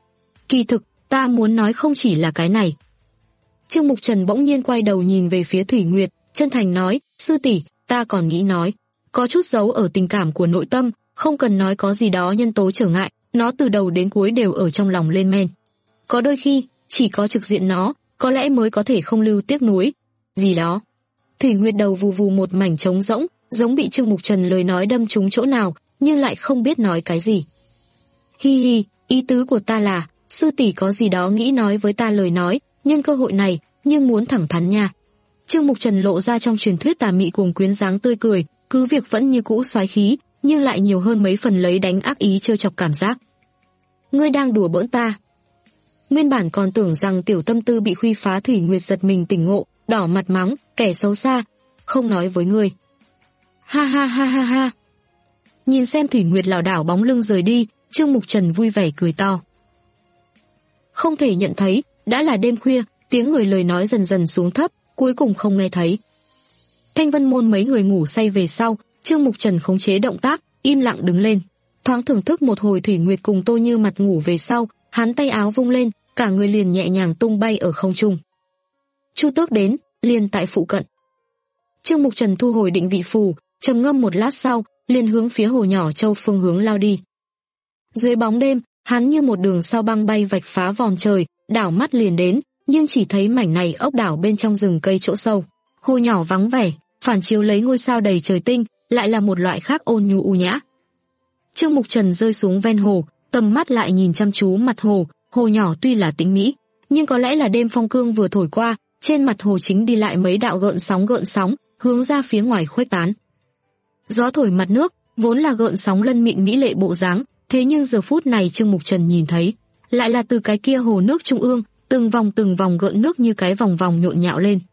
Kỳ thực, ta muốn nói không chỉ là cái này. Trương Mục Trần bỗng nhiên quay đầu nhìn về phía Thủy Nguyệt, chân thành nói, sư tỷ, ta còn nghĩ nói, có chút giấu ở tình cảm của nội tâm, không cần nói có gì đó nhân tố trở ngại, nó từ đầu đến cuối đều ở trong lòng lên men. Có đôi khi, chỉ có trực diện nó, có lẽ mới có thể không lưu tiếc nuối. Gì đó. Thủy Nguyệt đầu vù vù một mảnh trống rỗng, giống bị Trương Mục Trần lời nói đâm trúng chỗ nào, nhưng lại không biết nói cái gì. Hi hi, ý tứ của ta là, sư tỷ có gì đó nghĩ nói với ta lời nói, nhân cơ hội này, nhưng muốn thẳng thắn nha. Trương Mục Trần lộ ra trong truyền thuyết tà mị cuồng quyến dáng tươi cười, cứ việc vẫn như cũ xoáy khí, nhưng lại nhiều hơn mấy phần lấy đánh ác ý trêu chọc cảm giác. Ngươi đang đùa bỡn ta. Nguyên bản còn tưởng rằng tiểu tâm tư bị khuy phá, Thủy Nguyệt giật mình tỉnh ngộ, đỏ mặt mắng, kẻ xấu xa, không nói với ngươi. Ha ha ha ha ha. Nhìn xem Thủy Nguyệt lảo đảo bóng lưng rời đi, Trương Mục Trần vui vẻ cười to. Không thể nhận thấy, đã là đêm khuya, tiếng người lời nói dần dần xuống thấp, cuối cùng không nghe thấy. Thanh Vân môn mấy người ngủ say về sau, Trương Mục Trần khống chế động tác, im lặng đứng lên, thoáng thưởng thức một hồi Thủy Nguyệt cùng Tô Như mặt ngủ về sau, hắn tay áo vung lên, cả người liền nhẹ nhàng tung bay ở không trung. Chu Tước đến, liền tại phụ cận. Trương Mục Trần thu hồi định vị phù, trầm ngâm một lát sau, liền hướng phía hồ nhỏ Châu phương hướng lao đi. Dưới bóng đêm, hắn như một đường sao băng bay vạch phá vòm trời, đảo mắt liền đến, nhưng chỉ thấy mảnh này ốc đảo bên trong rừng cây chỗ sâu. Hồ nhỏ vắng vẻ, phản chiếu lấy ngôi sao đầy trời tinh, lại là một loại khác ôn nhu u nhã. Trương Mục Trần rơi xuống ven hồ, tầm mắt lại nhìn chăm chú mặt hồ, hồ nhỏ tuy là tĩnh mỹ, nhưng có lẽ là đêm phong cương vừa thổi qua, trên mặt hồ chính đi lại mấy đạo gợn sóng gợn sóng, hướng ra phía ngoài khuếch tán. Gió thổi mặt nước, vốn là gợn sóng lân mịn mỹ lệ bộ dáng, thế nhưng giờ phút này Trương Mục Trần nhìn thấy, lại là từ cái kia hồ nước trung ương, từng vòng từng vòng gợn nước như cái vòng vòng nhộn nhạo lên.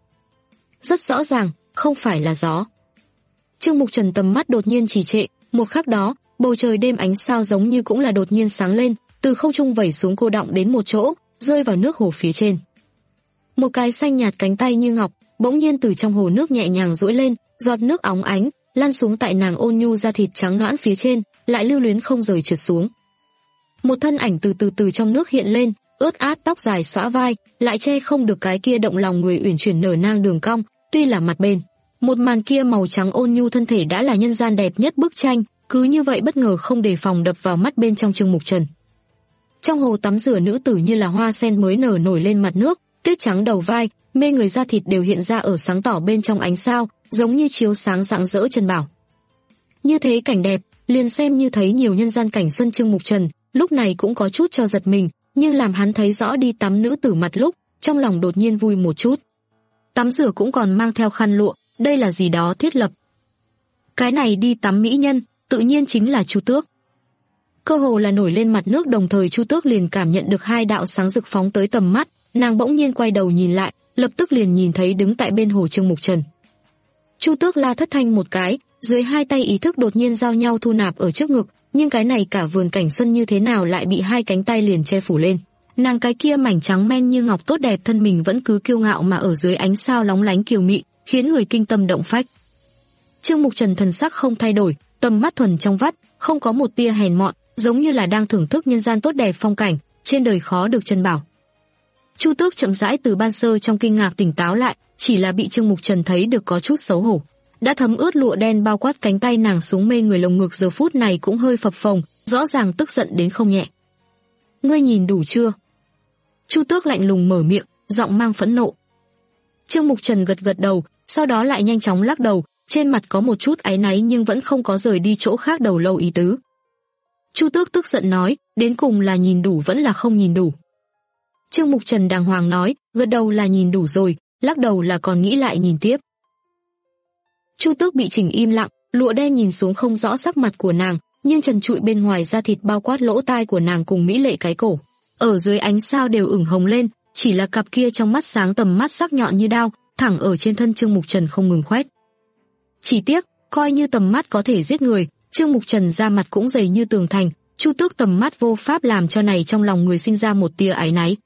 Rất rõ ràng, không phải là gió. Trương Mục Trần tầm mắt đột nhiên trì trệ, một khắc đó, bầu trời đêm ánh sao giống như cũng là đột nhiên sáng lên, từ không trung vẩy xuống cô đọng đến một chỗ, rơi vào nước hồ phía trên. Một cái xanh nhạt cánh tay như ngọc, bỗng nhiên từ trong hồ nước nhẹ nhàng duỗi lên, giọt nước óng ánh, lăn xuống tại nàng ôn nhu da thịt trắng nõn phía trên, lại lưu luyến không rời trượt xuống. Một thân ảnh từ từ từ trong nước hiện lên, ướt át tóc dài xõa vai, lại che không được cái kia động lòng người uyển chuyển nở nang đường cong, tuy là mặt bên. Một màn kia màu trắng ôn nhu thân thể đã là nhân gian đẹp nhất bức tranh, cứ như vậy bất ngờ không đề phòng đập vào mắt bên trong Trương Mục Trần. Trong hồ tắm rửa nữ tử như là hoa sen mới nở nổi lên mặt nước, tuyết trắng đầu vai, mê người da thịt đều hiện ra ở sáng tỏ bên trong ánh sao, giống như chiếu sáng rạng rỡ chân bảo. Như thế cảnh đẹp, liền xem như thấy nhiều nhân gian cảnh xuân, Trương Mục Trần lúc này cũng có chút cho giật mình, nhưng làm hắn thấy rõ đi tắm nữ tử mặt lúc, trong lòng đột nhiên vui một chút. Tắm rửa cũng còn mang theo khăn lụa, đây là gì đó thiết lập. Cái này đi tắm mỹ nhân, tự nhiên chính là Chu Tước. Cơ hồ là nổi lên mặt nước, đồng thời Chu Tước liền cảm nhận được hai đạo sáng rực phóng tới tầm mắt, nàng bỗng nhiên quay đầu nhìn lại, lập tức liền nhìn thấy đứng tại bên hồ Trương Mục Trần. Chu Tước la thất thanh một cái, Dưới hai tay ý thức đột nhiên giao nhau thu nạp ở trước ngực, nhưng cái này cả vườn cảnh xuân như thế nào lại bị hai cánh tay liền che phủ lên. Nàng cái kia mảnh trắng men như ngọc tốt đẹp thân mình vẫn cứ kiêu ngạo mà ở dưới ánh sao lóng lánh kiều mị, khiến người kinh tâm động phách. Trương Mục Trần thần sắc không thay đổi, tầm mắt thuần trong vắt, không có một tia hèn mọn, giống như là đang thưởng thức nhân gian tốt đẹp phong cảnh, trên đời khó được chân bảo. Chu Tước chậm rãi từ ban sơ trong kinh ngạc tỉnh táo lại, chỉ là bị Trương Mục Trần thấy được có chút xấu hổ. Đã thấm ướt lụa đen bao quát cánh tay nàng xuống mê người lồng ngực giờ phút này cũng hơi phập phồng, rõ ràng tức giận đến không nhẹ. Ngươi nhìn đủ chưa? Chu Tước lạnh lùng mở miệng, giọng mang phẫn nộ. Trương Mục Trần gật gật đầu, sau đó lại nhanh chóng lắc đầu, trên mặt có một chút áy náy nhưng vẫn không có rời đi chỗ khác đầu lâu ý tứ. Chu Tước tức giận nói, đến cùng là nhìn đủ vẫn là không nhìn đủ. Trương Mục Trần đàng hoàng nói, gật đầu là nhìn đủ rồi, lắc đầu là còn nghĩ lại nhìn tiếp. Chu Tước bị chỉnh im lặng, lụa đen nhìn xuống không rõ sắc mặt của nàng, nhưng trần trụi bên ngoài da thịt bao quát lỗ tai của nàng cùng mỹ lệ cái cổ. Ở dưới ánh sao đều ửng hồng lên, chỉ là cặp kia trong mắt sáng tầm mắt sắc nhọn như đao, thẳng ở trên thân Trương Mục Trần không ngừng khoét. Chỉ tiếc, coi như tầm mắt có thể giết người, Trương Mục Trần da mặt cũng dày như tường thành, Chu Tước tầm mắt vô pháp làm cho này trong lòng người sinh ra một tia áy náy.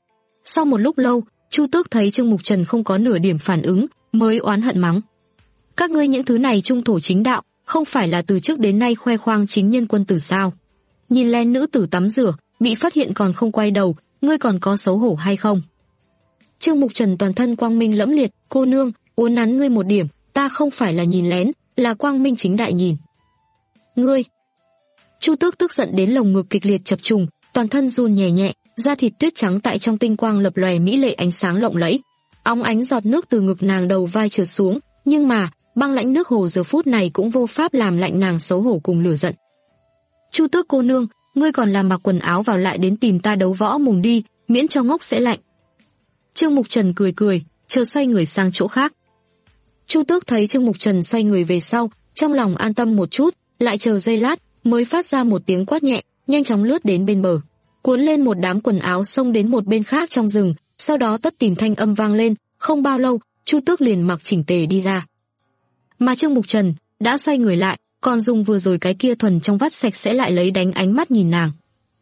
Sau một lúc lâu, Chu Tước thấy Trương Mục Trần không có nửa điểm phản ứng, mới oán hận mắng. Các ngươi những thứ này trung thổ chính đạo, không phải là từ trước đến nay khoe khoang chính nhân quân tử sao? Nhìn lén nữ tử tắm rửa, bị phát hiện còn không quay đầu, ngươi còn có xấu hổ hay không? Trương Mục Trần toàn thân quang minh lẫm liệt, cô nương, uốn nắn ngươi một điểm, ta không phải là nhìn lén, là quang minh chính đại nhìn. Ngươi! Chu Tước tức giận đến lồng ngực kịch liệt chập trùng, toàn thân run nhẹ nhẹ, da thịt tuyết trắng tại trong tinh quang lập lòe mỹ lệ ánh sáng lộng lẫy. Óng ánh giọt nước từ ngực nàng đầu vai trượt xuống, nhưng mà băng lãnh nước hồ giờ phút này cũng vô pháp làm lạnh nàng xấu hổ cùng lửa giận. Chu Tước cô nương, ngươi còn làm mặc quần áo vào lại đến tìm ta đấu võ mùng đi, miễn cho ngốc sẽ lạnh. Trương Mục Trần cười cười, chợt xoay người sang chỗ khác. Chu Tước thấy Trương Mục Trần xoay người về sau, trong lòng an tâm một chút, lại chờ giây lát, mới phát ra một tiếng quát nhẹ, nhanh chóng lướt đến bên bờ, cuốn lên một đám quần áo xông đến một bên khác trong rừng, sau đó tất tìm thanh âm vang lên, không bao lâu, Chu Tước liền mặc chỉnh tề đi ra. Mà Trương Mục Trần đã xoay người lại, còn dùng vừa rồi cái kia thuần trong vắt sạch sẽ lại lấy đánh ánh mắt nhìn nàng.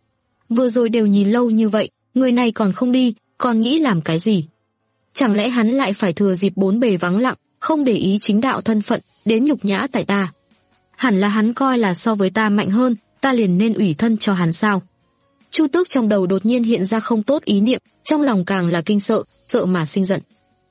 Vừa rồi đều nhìn lâu như vậy, người này còn không đi, còn nghĩ làm cái gì? Chẳng lẽ hắn lại phải thừa dịp bốn bề vắng lặng, không để ý chính đạo thân phận, đến nhục nhã tại ta? Hẳn là hắn coi là so với ta mạnh hơn, ta liền nên ủy thân cho hắn sao? Chu Tước trong đầu đột nhiên hiện ra không tốt ý niệm, trong lòng càng là kinh sợ, sợ mà sinh giận.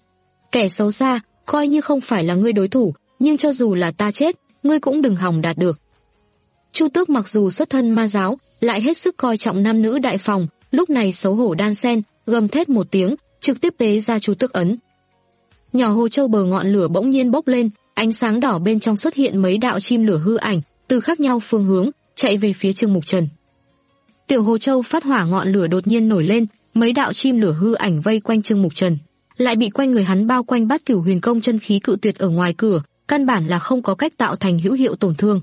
Kẻ xấu xa, coi như không phải là ngươi đối thủ, nhưng cho dù là ta chết, ngươi cũng đừng hòng đạt được. Chu Tước mặc dù xuất thân ma giáo, lại hết sức coi trọng nam nữ đại phòng, lúc này xấu hổ đan sen, gầm thét một tiếng, trực tiếp tế ra Chu Tước ấn. Nhỏ hồ châu bờ ngọn lửa bỗng nhiên bốc lên, ánh sáng đỏ bên trong xuất hiện mấy đạo chim lửa hư ảnh, từ khác nhau phương hướng, chạy về phía Trương Mục Trần. Tiểu hồ châu phát hỏa ngọn lửa đột nhiên nổi lên, mấy đạo chim lửa hư ảnh vây quanh Trương Mục Trần, lại bị quanh người hắn bao quanh Bát Cửu Huyền Công chân khí cự tuyệt ở ngoài cửa, căn bản là không có cách tạo thành hữu hiệu tổn thương.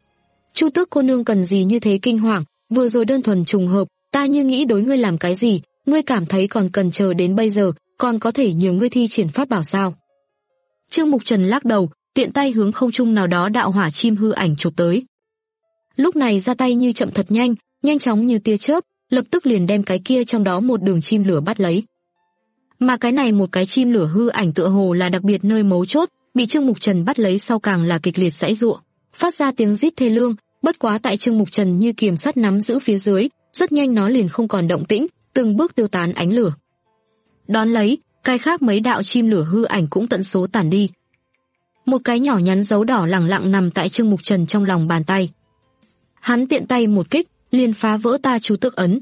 Chu Tước cô nương cần gì như thế kinh hoàng, vừa rồi đơn thuần trùng hợp, ta như nghĩ đối ngươi làm cái gì, ngươi cảm thấy còn cần chờ đến bây giờ, còn có thể nhường ngươi thi triển pháp bảo sao? Trương Mục Trần lắc đầu, tiện tay hướng không trung nào đó đạo hỏa chim hư ảnh chụp tới. Lúc này ra tay như chậm thật nhanh, nhanh chóng như tia chớp, lập tức liền đem cái kia trong đó một đường chim lửa bắt lấy. Mà cái này một cái chim lửa hư ảnh tựa hồ là đặc biệt nơi mấu chốt, bị Trương Mục Trần bắt lấy sau càng là kịch liệt giãy giụa, phát ra tiếng rít thê lương, bất quá tại Trương Mục Trần như kiềm sắt nắm giữ phía dưới, rất nhanh nó liền không còn động tĩnh, từng bước tiêu tán ánh lửa. Đón lấy, cái khác mấy đạo chim lửa hư ảnh cũng tận số tản đi. Một cái nhỏ nhắn dấu đỏ lẳng lặng nằm tại Trương Mục Trần trong lòng bàn tay. Hắn tiện tay một kích, liền phá vỡ ta Chu Tước ấn.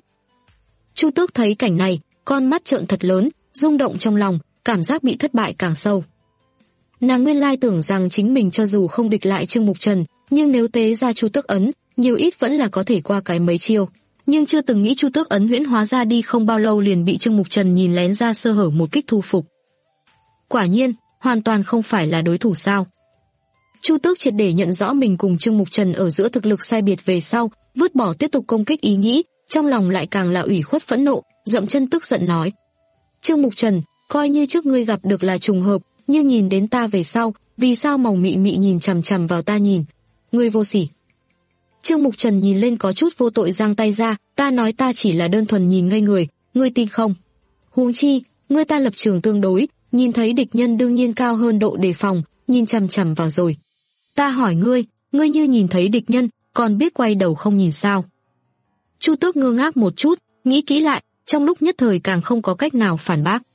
Chu Tước thấy cảnh này, con mắt trợn thật lớn, rung động trong lòng, cảm giác bị thất bại càng sâu. Nàng nguyên lai tưởng rằng chính mình cho dù không địch lại Trương Mục Trần, nhưng nếu tế ra Chu Tước ấn, nhiều ít vẫn là có thể qua cái mấy chiêu. Nhưng chưa từng nghĩ Chu Tước ấn huyễn hóa ra đi không bao lâu liền bị Trương Mục Trần nhìn lén ra sơ hở một kích thu phục. Quả nhiên, hoàn toàn không phải là đối thủ sao? Chu Tước triệt để nhận rõ mình cùng Trương Mục Trần ở giữa thực lực sai biệt về sau, vứt bỏ tiếp tục công kích ý nghĩ, trong lòng lại càng là ủy khuất phẫn nộ, dậm chân tức giận nói: Trương Mục Trần, coi như trước ngươi gặp được là trùng hợp, nhưng nhìn đến ta về sau, vì sao màu mị mị nhìn chằm chằm vào ta nhìn? Ngươi vô sỉ. Trương Mục Trần nhìn lên có chút vô tội giang tay ra, ta nói ta chỉ là đơn thuần nhìn ngây người, ngươi tin không? Huống chi, ngươi ta lập trường tương đối, nhìn thấy địch nhân đương nhiên cao hơn độ đề phòng, nhìn chằm chằm vào rồi. Ta hỏi ngươi, ngươi như nhìn thấy địch nhân, còn biết quay đầu không nhìn sao? Chu Tước ngơ ngác một chút, nghĩ kỹ lại, trong lúc nhất thời càng không có cách nào phản bác.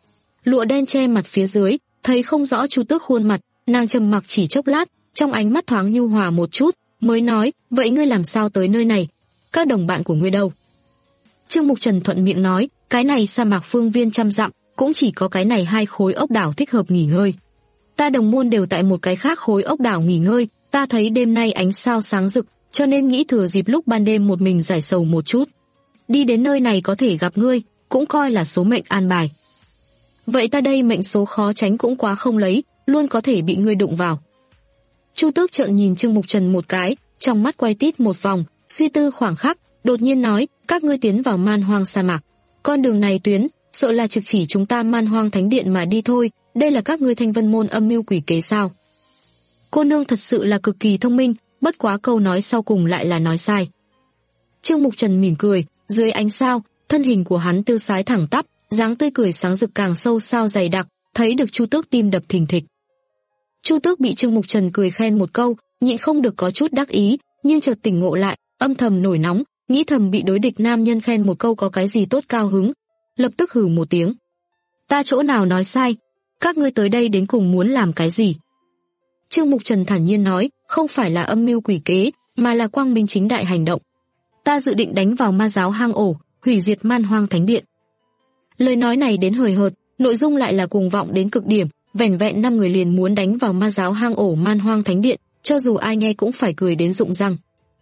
Lụa đen che mặt phía dưới, thấy không rõ Chu Tước khuôn mặt, nàng trầm mặc chỉ chốc lát, trong ánh mắt thoáng nhu hòa một chút, mới nói, vậy ngươi làm sao tới nơi này? Các đồng bạn của ngươi đâu? Trương Mục Trần thuận miệng nói, cái này sa mạc phương viên trăm dặm, cũng chỉ có cái này hai khối ốc đảo thích hợp nghỉ ngơi. Ta đồng môn đều tại một cái khác khối ốc đảo nghỉ ngơi, ta thấy đêm nay ánh sao sáng rực, cho nên nghĩ thừa dịp lúc ban đêm một mình giải sầu một chút. Đi đến nơi này có thể gặp ngươi, cũng coi là số mệnh an bài. Vậy ta đây mệnh số khó tránh cũng quá không lấy, luôn có thể bị ngươi đụng vào. Chu Tước trợn nhìn Trương Mục Trần một cái, trong mắt quay tít một vòng, suy tư khoảng khắc, đột nhiên nói, các ngươi tiến vào man hoang sa mạc. Con đường này tuyến, sợ là trực chỉ chúng ta man hoang thánh điện mà đi thôi, đây là các ngươi Thanh Vân môn âm mưu quỷ kế sao? Cô nương thật sự là cực kỳ thông minh, bất quá câu nói sau cùng lại là nói sai. Trương Mục Trần mỉm cười, dưới ánh sao, thân hình của hắn tiêu sái thẳng tắp, dáng tươi cười sáng rực càng sâu sao dày đặc, thấy được Chu Tước tim đập thình thịch. Chu Tước bị Trương Mục Trần cười khen một câu, nhịn không được có chút đắc ý, nhưng chợt tỉnh ngộ lại, âm thầm nổi nóng, nghĩ thầm bị đối địch nam nhân khen một câu có cái gì tốt cao hứng, lập tức hừ một tiếng. Ta chỗ nào nói sai, các ngươi tới đây đến cùng muốn làm cái gì? Trương Mục Trần thản nhiên nói, không phải là âm mưu quỷ kế, mà là quang minh chính đại hành động. Ta dự định đánh vào ma giáo hang ổ, hủy diệt man hoang thánh điện. Lời nói này đến hời hợt, nội dung lại là cuồng vọng đến cực điểm, vẻn vẹn năm người liền muốn đánh vào ma giáo hang ổ man hoang thánh điện, cho dù ai nghe cũng phải cười đến rụng răng.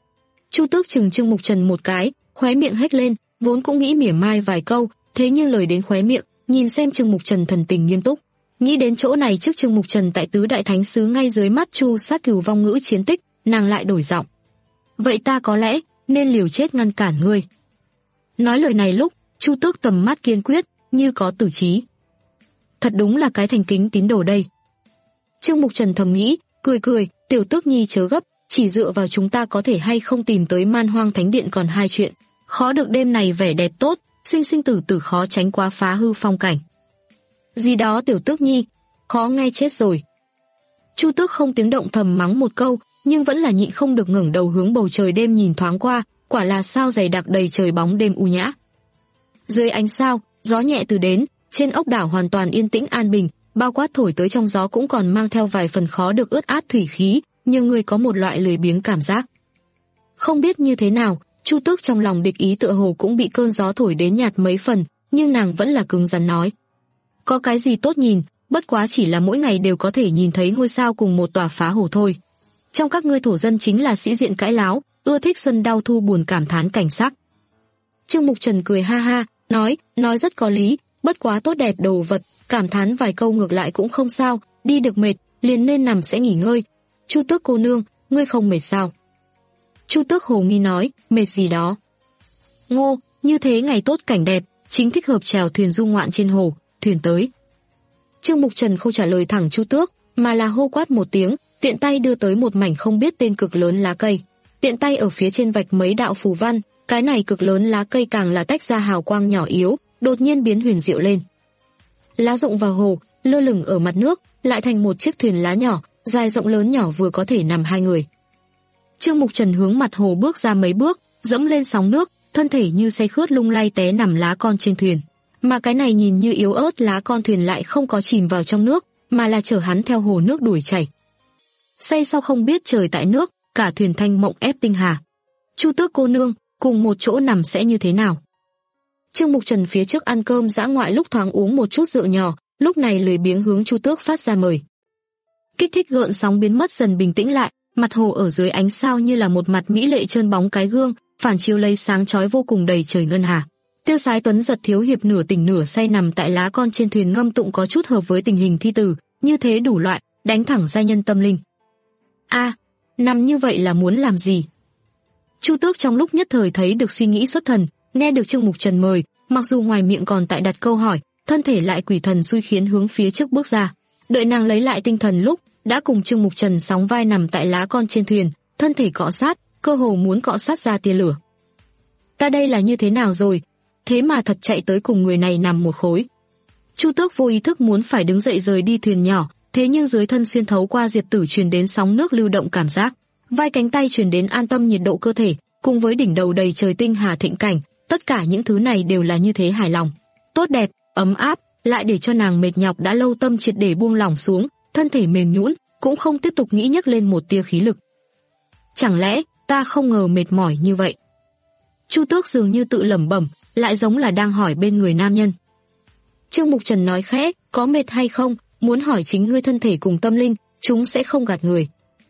Chu Tước chừng Trương Mục Trần một cái, khóe miệng hét lên, vốn cũng nghĩ mỉa mai vài câu, thế nhưng lời đến khóe miệng, nhìn xem Trương Mục Trần thần tình nghiêm túc. Nghĩ đến chỗ này trước Trương Mục Trần tại tứ đại thánh sứ ngay dưới mắt Chu sát cửu vong ngữ chiến tích, nàng lại đổi giọng. Vậy ta có lẽ nên liều chết ngăn cản ngươi. Nói lời này lúc, Chu Tước tầm mắt kiên quyết, như có tử trí. Thật đúng là cái thành kính tín đồ đây. Trương Mục Trần thầm nghĩ, cười cười, tiểu Tước nhi chớ gấp, chỉ dựa vào chúng ta có thể hay không tìm tới man hoang thánh điện còn hai chuyện. Khó được đêm này vẻ đẹp tốt, sinh sinh tử tử khó tránh quá phá hư phong cảnh. Gì đó tiểu Tước nhi, khó nghe chết rồi. Chu Tước không tiếng động thầm mắng một câu, nhưng vẫn là nhịn không được ngẩng đầu hướng bầu trời đêm nhìn thoáng qua, quả là sao dày đặc đầy trời bóng đêm u nhã. Dưới ánh sao, gió nhẹ từ đến, trên ốc đảo hoàn toàn yên tĩnh an bình, bao quát thổi tới trong gió cũng còn mang theo vài phần khó được ướt át thủy khí, nhưng người có một loại lười biếng cảm giác. Không biết như thế nào, Chu Tước trong lòng địch ý tựa hồ cũng bị cơn gió thổi đến nhạt mấy phần, nhưng nàng vẫn là cứng rắn nói. Có cái gì tốt nhìn, bất quá chỉ là mỗi ngày đều có thể nhìn thấy ngôi sao cùng một tòa phá hồ thôi. Trong các ngươi thổ dân chính là sĩ diện cãi láo, ưa thích xuân đau thu buồn cảm thán cảnh sắc. Trương Mục Trần cười ha ha, nói, nói rất có lý, bất quá tốt đẹp đồ vật, cảm thán vài câu ngược lại cũng không sao, đi được mệt, liền nên nằm sẽ nghỉ ngơi. Chu Tước cô nương, ngươi không mệt sao? Chu Tước hồ nghi nói, mệt gì đó. Ngô, như thế ngày tốt cảnh đẹp, chính thích hợp chèo thuyền du ngoạn trên hồ, thuyền tới. Trương Mục Trần không trả lời thẳng Chu Tước, mà là hô quát một tiếng, tiện tay đưa tới một mảnh không biết tên cực lớn lá cây. Tiện tay ở phía trên vạch mấy đạo phù văn, cái này cực lớn lá cây càng là tách ra hào quang nhỏ yếu, đột nhiên biến huyền diệu lên. Lá rụng vào hồ, lơ lửng ở mặt nước, lại thành một chiếc thuyền lá nhỏ, dài rộng lớn nhỏ vừa có thể nằm hai người. Trương Mục Trần hướng mặt hồ bước ra mấy bước, dẫm lên sóng nước, thân thể như say khướt lung lay té nằm lá con trên thuyền. Mà cái này nhìn như yếu ớt lá con thuyền lại không có chìm vào trong nước, mà là chở hắn theo hồ nước đuổi chảy. Say sau không biết trời tại nước, cả thuyền thanh mộng ép tinh hà. Chu Tước cô nương, cùng một chỗ nằm sẽ như thế nào? Trương Mục Trần phía trước ăn cơm dã ngoại lúc thoáng uống một chút rượu nhỏ, lúc này lười biếng hướng Chu Tước phát ra mời. Kích thích gợn sóng biến mất dần bình tĩnh lại, mặt hồ ở dưới ánh sao như là một mặt mỹ lệ trơn bóng cái gương, phản chiếu lấy sáng chói vô cùng đầy trời ngân hà. Tiêu Sái Tuấn giật thiếu hiệp nửa tỉnh nửa say nằm tại lá con trên thuyền ngâm tụng có chút hợp với tình hình thi tử, như thế đủ loại, đánh thẳng giai nhân tâm linh. A, à, nằm như vậy là muốn làm gì? Chu Tước trong lúc nhất thời thấy được suy nghĩ xuất thần, nghe được Trương Mục Trần mời, mặc dù ngoài miệng còn tại đặt câu hỏi, thân thể lại quỷ thần xui khiến hướng phía trước bước ra. Đợi nàng lấy lại tinh thần lúc, đã cùng Trương Mục Trần sóng vai nằm tại lá con trên thuyền, thân thể cọ sát, cơ hồ muốn cọ sát ra tia lửa. Ta đây là như thế nào rồi? Thế mà thật chạy tới cùng người này nằm một khối. Chu Tước vô ý thức muốn phải đứng dậy rời đi thuyền nhỏ, thế nhưng dưới thân xuyên thấu qua Diệp Tử truyền đến sóng nước lưu động cảm giác, vai cánh tay truyền đến an tâm nhiệt độ cơ thể, cùng với đỉnh đầu đầy trời tinh hà thịnh cảnh, tất cả những thứ này đều là như thế hài lòng, tốt đẹp, ấm áp, lại để cho nàng mệt nhọc đã lâu tâm triệt để buông lỏng xuống, thân thể mềm nhũn, cũng không tiếp tục nghĩ nhấc lên một tia khí lực. Chẳng lẽ ta không ngờ mệt mỏi như vậy? Chu Tước dường như tự lẩm bẩm, lại giống là đang hỏi bên người nam nhân. Trương Mục Trần nói khẽ, có mệt hay không, muốn hỏi chính ngươi thân thể cùng tâm linh, chúng sẽ không gạt người.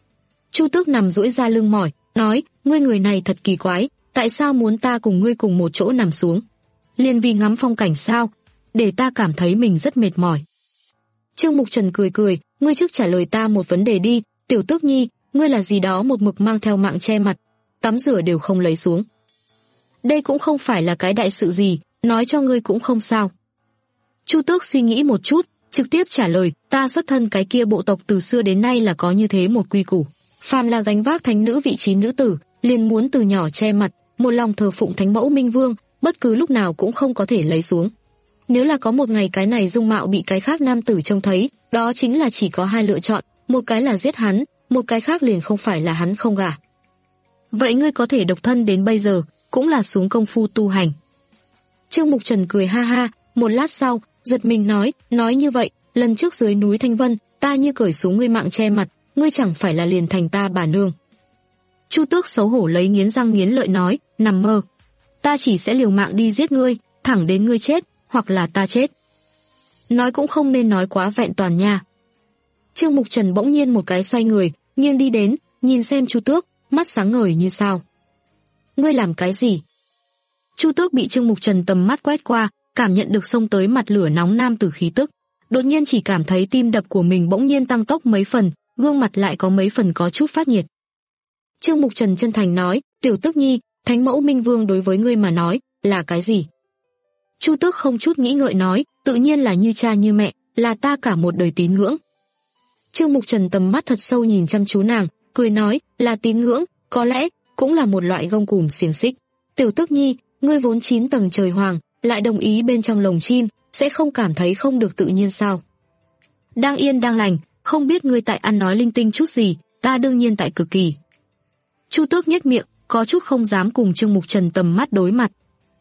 Chu Tước nằm duỗi ra lưng mỏi, nói, ngươi người này thật kỳ quái, tại sao muốn ta cùng ngươi cùng một chỗ nằm xuống? Liền vì ngắm phong cảnh sao? Để ta cảm thấy mình rất mệt mỏi. Trương Mục Trần cười cười, ngươi trước trả lời ta một vấn đề đi, Tiểu Tước Nhi, ngươi là gì đó một mực mang theo mạng che mặt, tắm rửa đều không lấy xuống. Đây cũng không phải là cái đại sự gì, nói cho ngươi cũng không sao. Chu Tước suy nghĩ một chút, trực tiếp trả lời, ta xuất thân cái kia bộ tộc từ xưa đến nay là có như thế một quy củ. Phàm là gánh vác thánh nữ vị trí nữ tử, liền muốn từ nhỏ che mặt, một lòng thờ phụng thánh mẫu Minh Vương, bất cứ lúc nào cũng không có thể lấy xuống. Nếu là có một ngày cái này dung mạo bị cái khác nam tử trông thấy, đó chính là chỉ có hai lựa chọn, một cái là giết hắn, một cái khác liền không phải là hắn không gả. Vậy ngươi có thể độc thân đến bây giờ, cũng là xuống công phu tu hành. Trương Mục Trần cười ha ha, một lát sau, giật mình nói, nói như vậy, lần trước dưới núi Thanh Vân, ta như cởi xuống ngươi mạng che mặt, ngươi chẳng phải là liền thành ta bà nương. Chu Tước xấu hổ lấy nghiến răng nghiến lợi nói, nằm mơ. Ta chỉ sẽ liều mạng đi giết ngươi, thẳng đến ngươi chết, hoặc là ta chết. Nói cũng không nên nói quá vẹn toàn nha. Trương Mục Trần bỗng nhiên một cái xoay người, nghiêng đi đến, nhìn xem Chu Tước, mắt sáng ngời như sao. Ngươi làm cái gì? Chu Tước bị Trương Mục Trần tầm mắt quét qua, cảm nhận được xông tới mặt lửa nóng nam tử khí tức, đột nhiên chỉ cảm thấy tim đập của mình bỗng nhiên tăng tốc mấy phần, gương mặt lại có mấy phần có chút phát nhiệt. Trương Mục Trần chân thành nói, Tiểu Tước Nhi, thánh mẫu Minh Vương đối với ngươi mà nói là cái gì? Chu Tước không chút nghĩ ngợi nói, tự nhiên là như cha như mẹ, là ta cả một đời tín ngưỡng. Trương Mục Trần tầm mắt thật sâu nhìn chăm chú nàng, cười nói, là tín ngưỡng, có lẽ cũng là một loại gông cùm xiềng xích. Tiểu Tước Nhi, ngươi vốn chín tầng trời hoàng, lại đồng ý bên trong lồng chim, sẽ không cảm thấy không được tự nhiên sao? Đang yên đang lành, không biết ngươi tại ăn nói linh tinh chút gì, ta đương nhiên tại cực kỳ. Chu Tước nhếch miệng, có chút không dám cùng Trương Mục Trần tầm mắt đối mặt.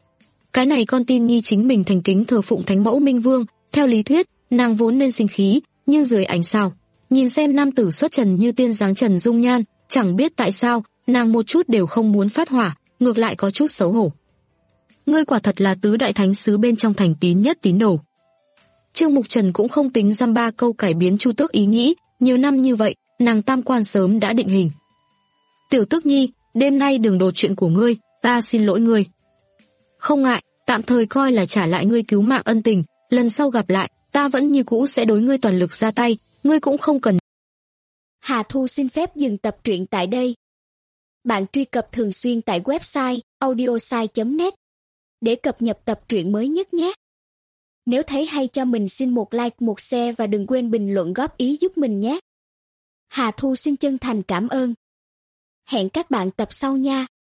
Cái này con tin nhi chính mình thành kính thờ phụng thánh mẫu Minh Vương, theo lý thuyết, nàng vốn nên sinh khí, nhưng dưới ánh sao, nhìn xem nam tử xuất trần như tiên dáng trần dung nhan, chẳng biết tại sao, nàng một chút đều không muốn phát hỏa, ngược lại có chút xấu hổ. Ngươi quả thật là tứ đại thánh sứ bên trong thành tín nhất tín đồ. Trương Mục Trần cũng không tính dăm ba câu cải biến Chu Tước ý nghĩ, nhiều năm như vậy, nàng tam quan sớm đã định hình. Tiểu Tước Nhi, đêm nay đừng đột chuyện của ngươi, ta xin lỗi ngươi. Không ngại, tạm thời coi là trả lại ngươi cứu mạng ân tình, lần sau gặp lại, ta vẫn như cũ sẽ đối ngươi toàn lực ra tay, ngươi cũng không cần. Hà Thu xin phép dừng tập truyện tại đây. Bạn truy cập thường xuyên tại website audiosai chấm net để cập nhật tập truyện mới nhất nhé. Nếu thấy hay cho mình xin một like, một share và đừng quên bình luận góp ý giúp mình nhé. Hà Thu xin chân thành cảm ơn. Hẹn các bạn tập sau nha.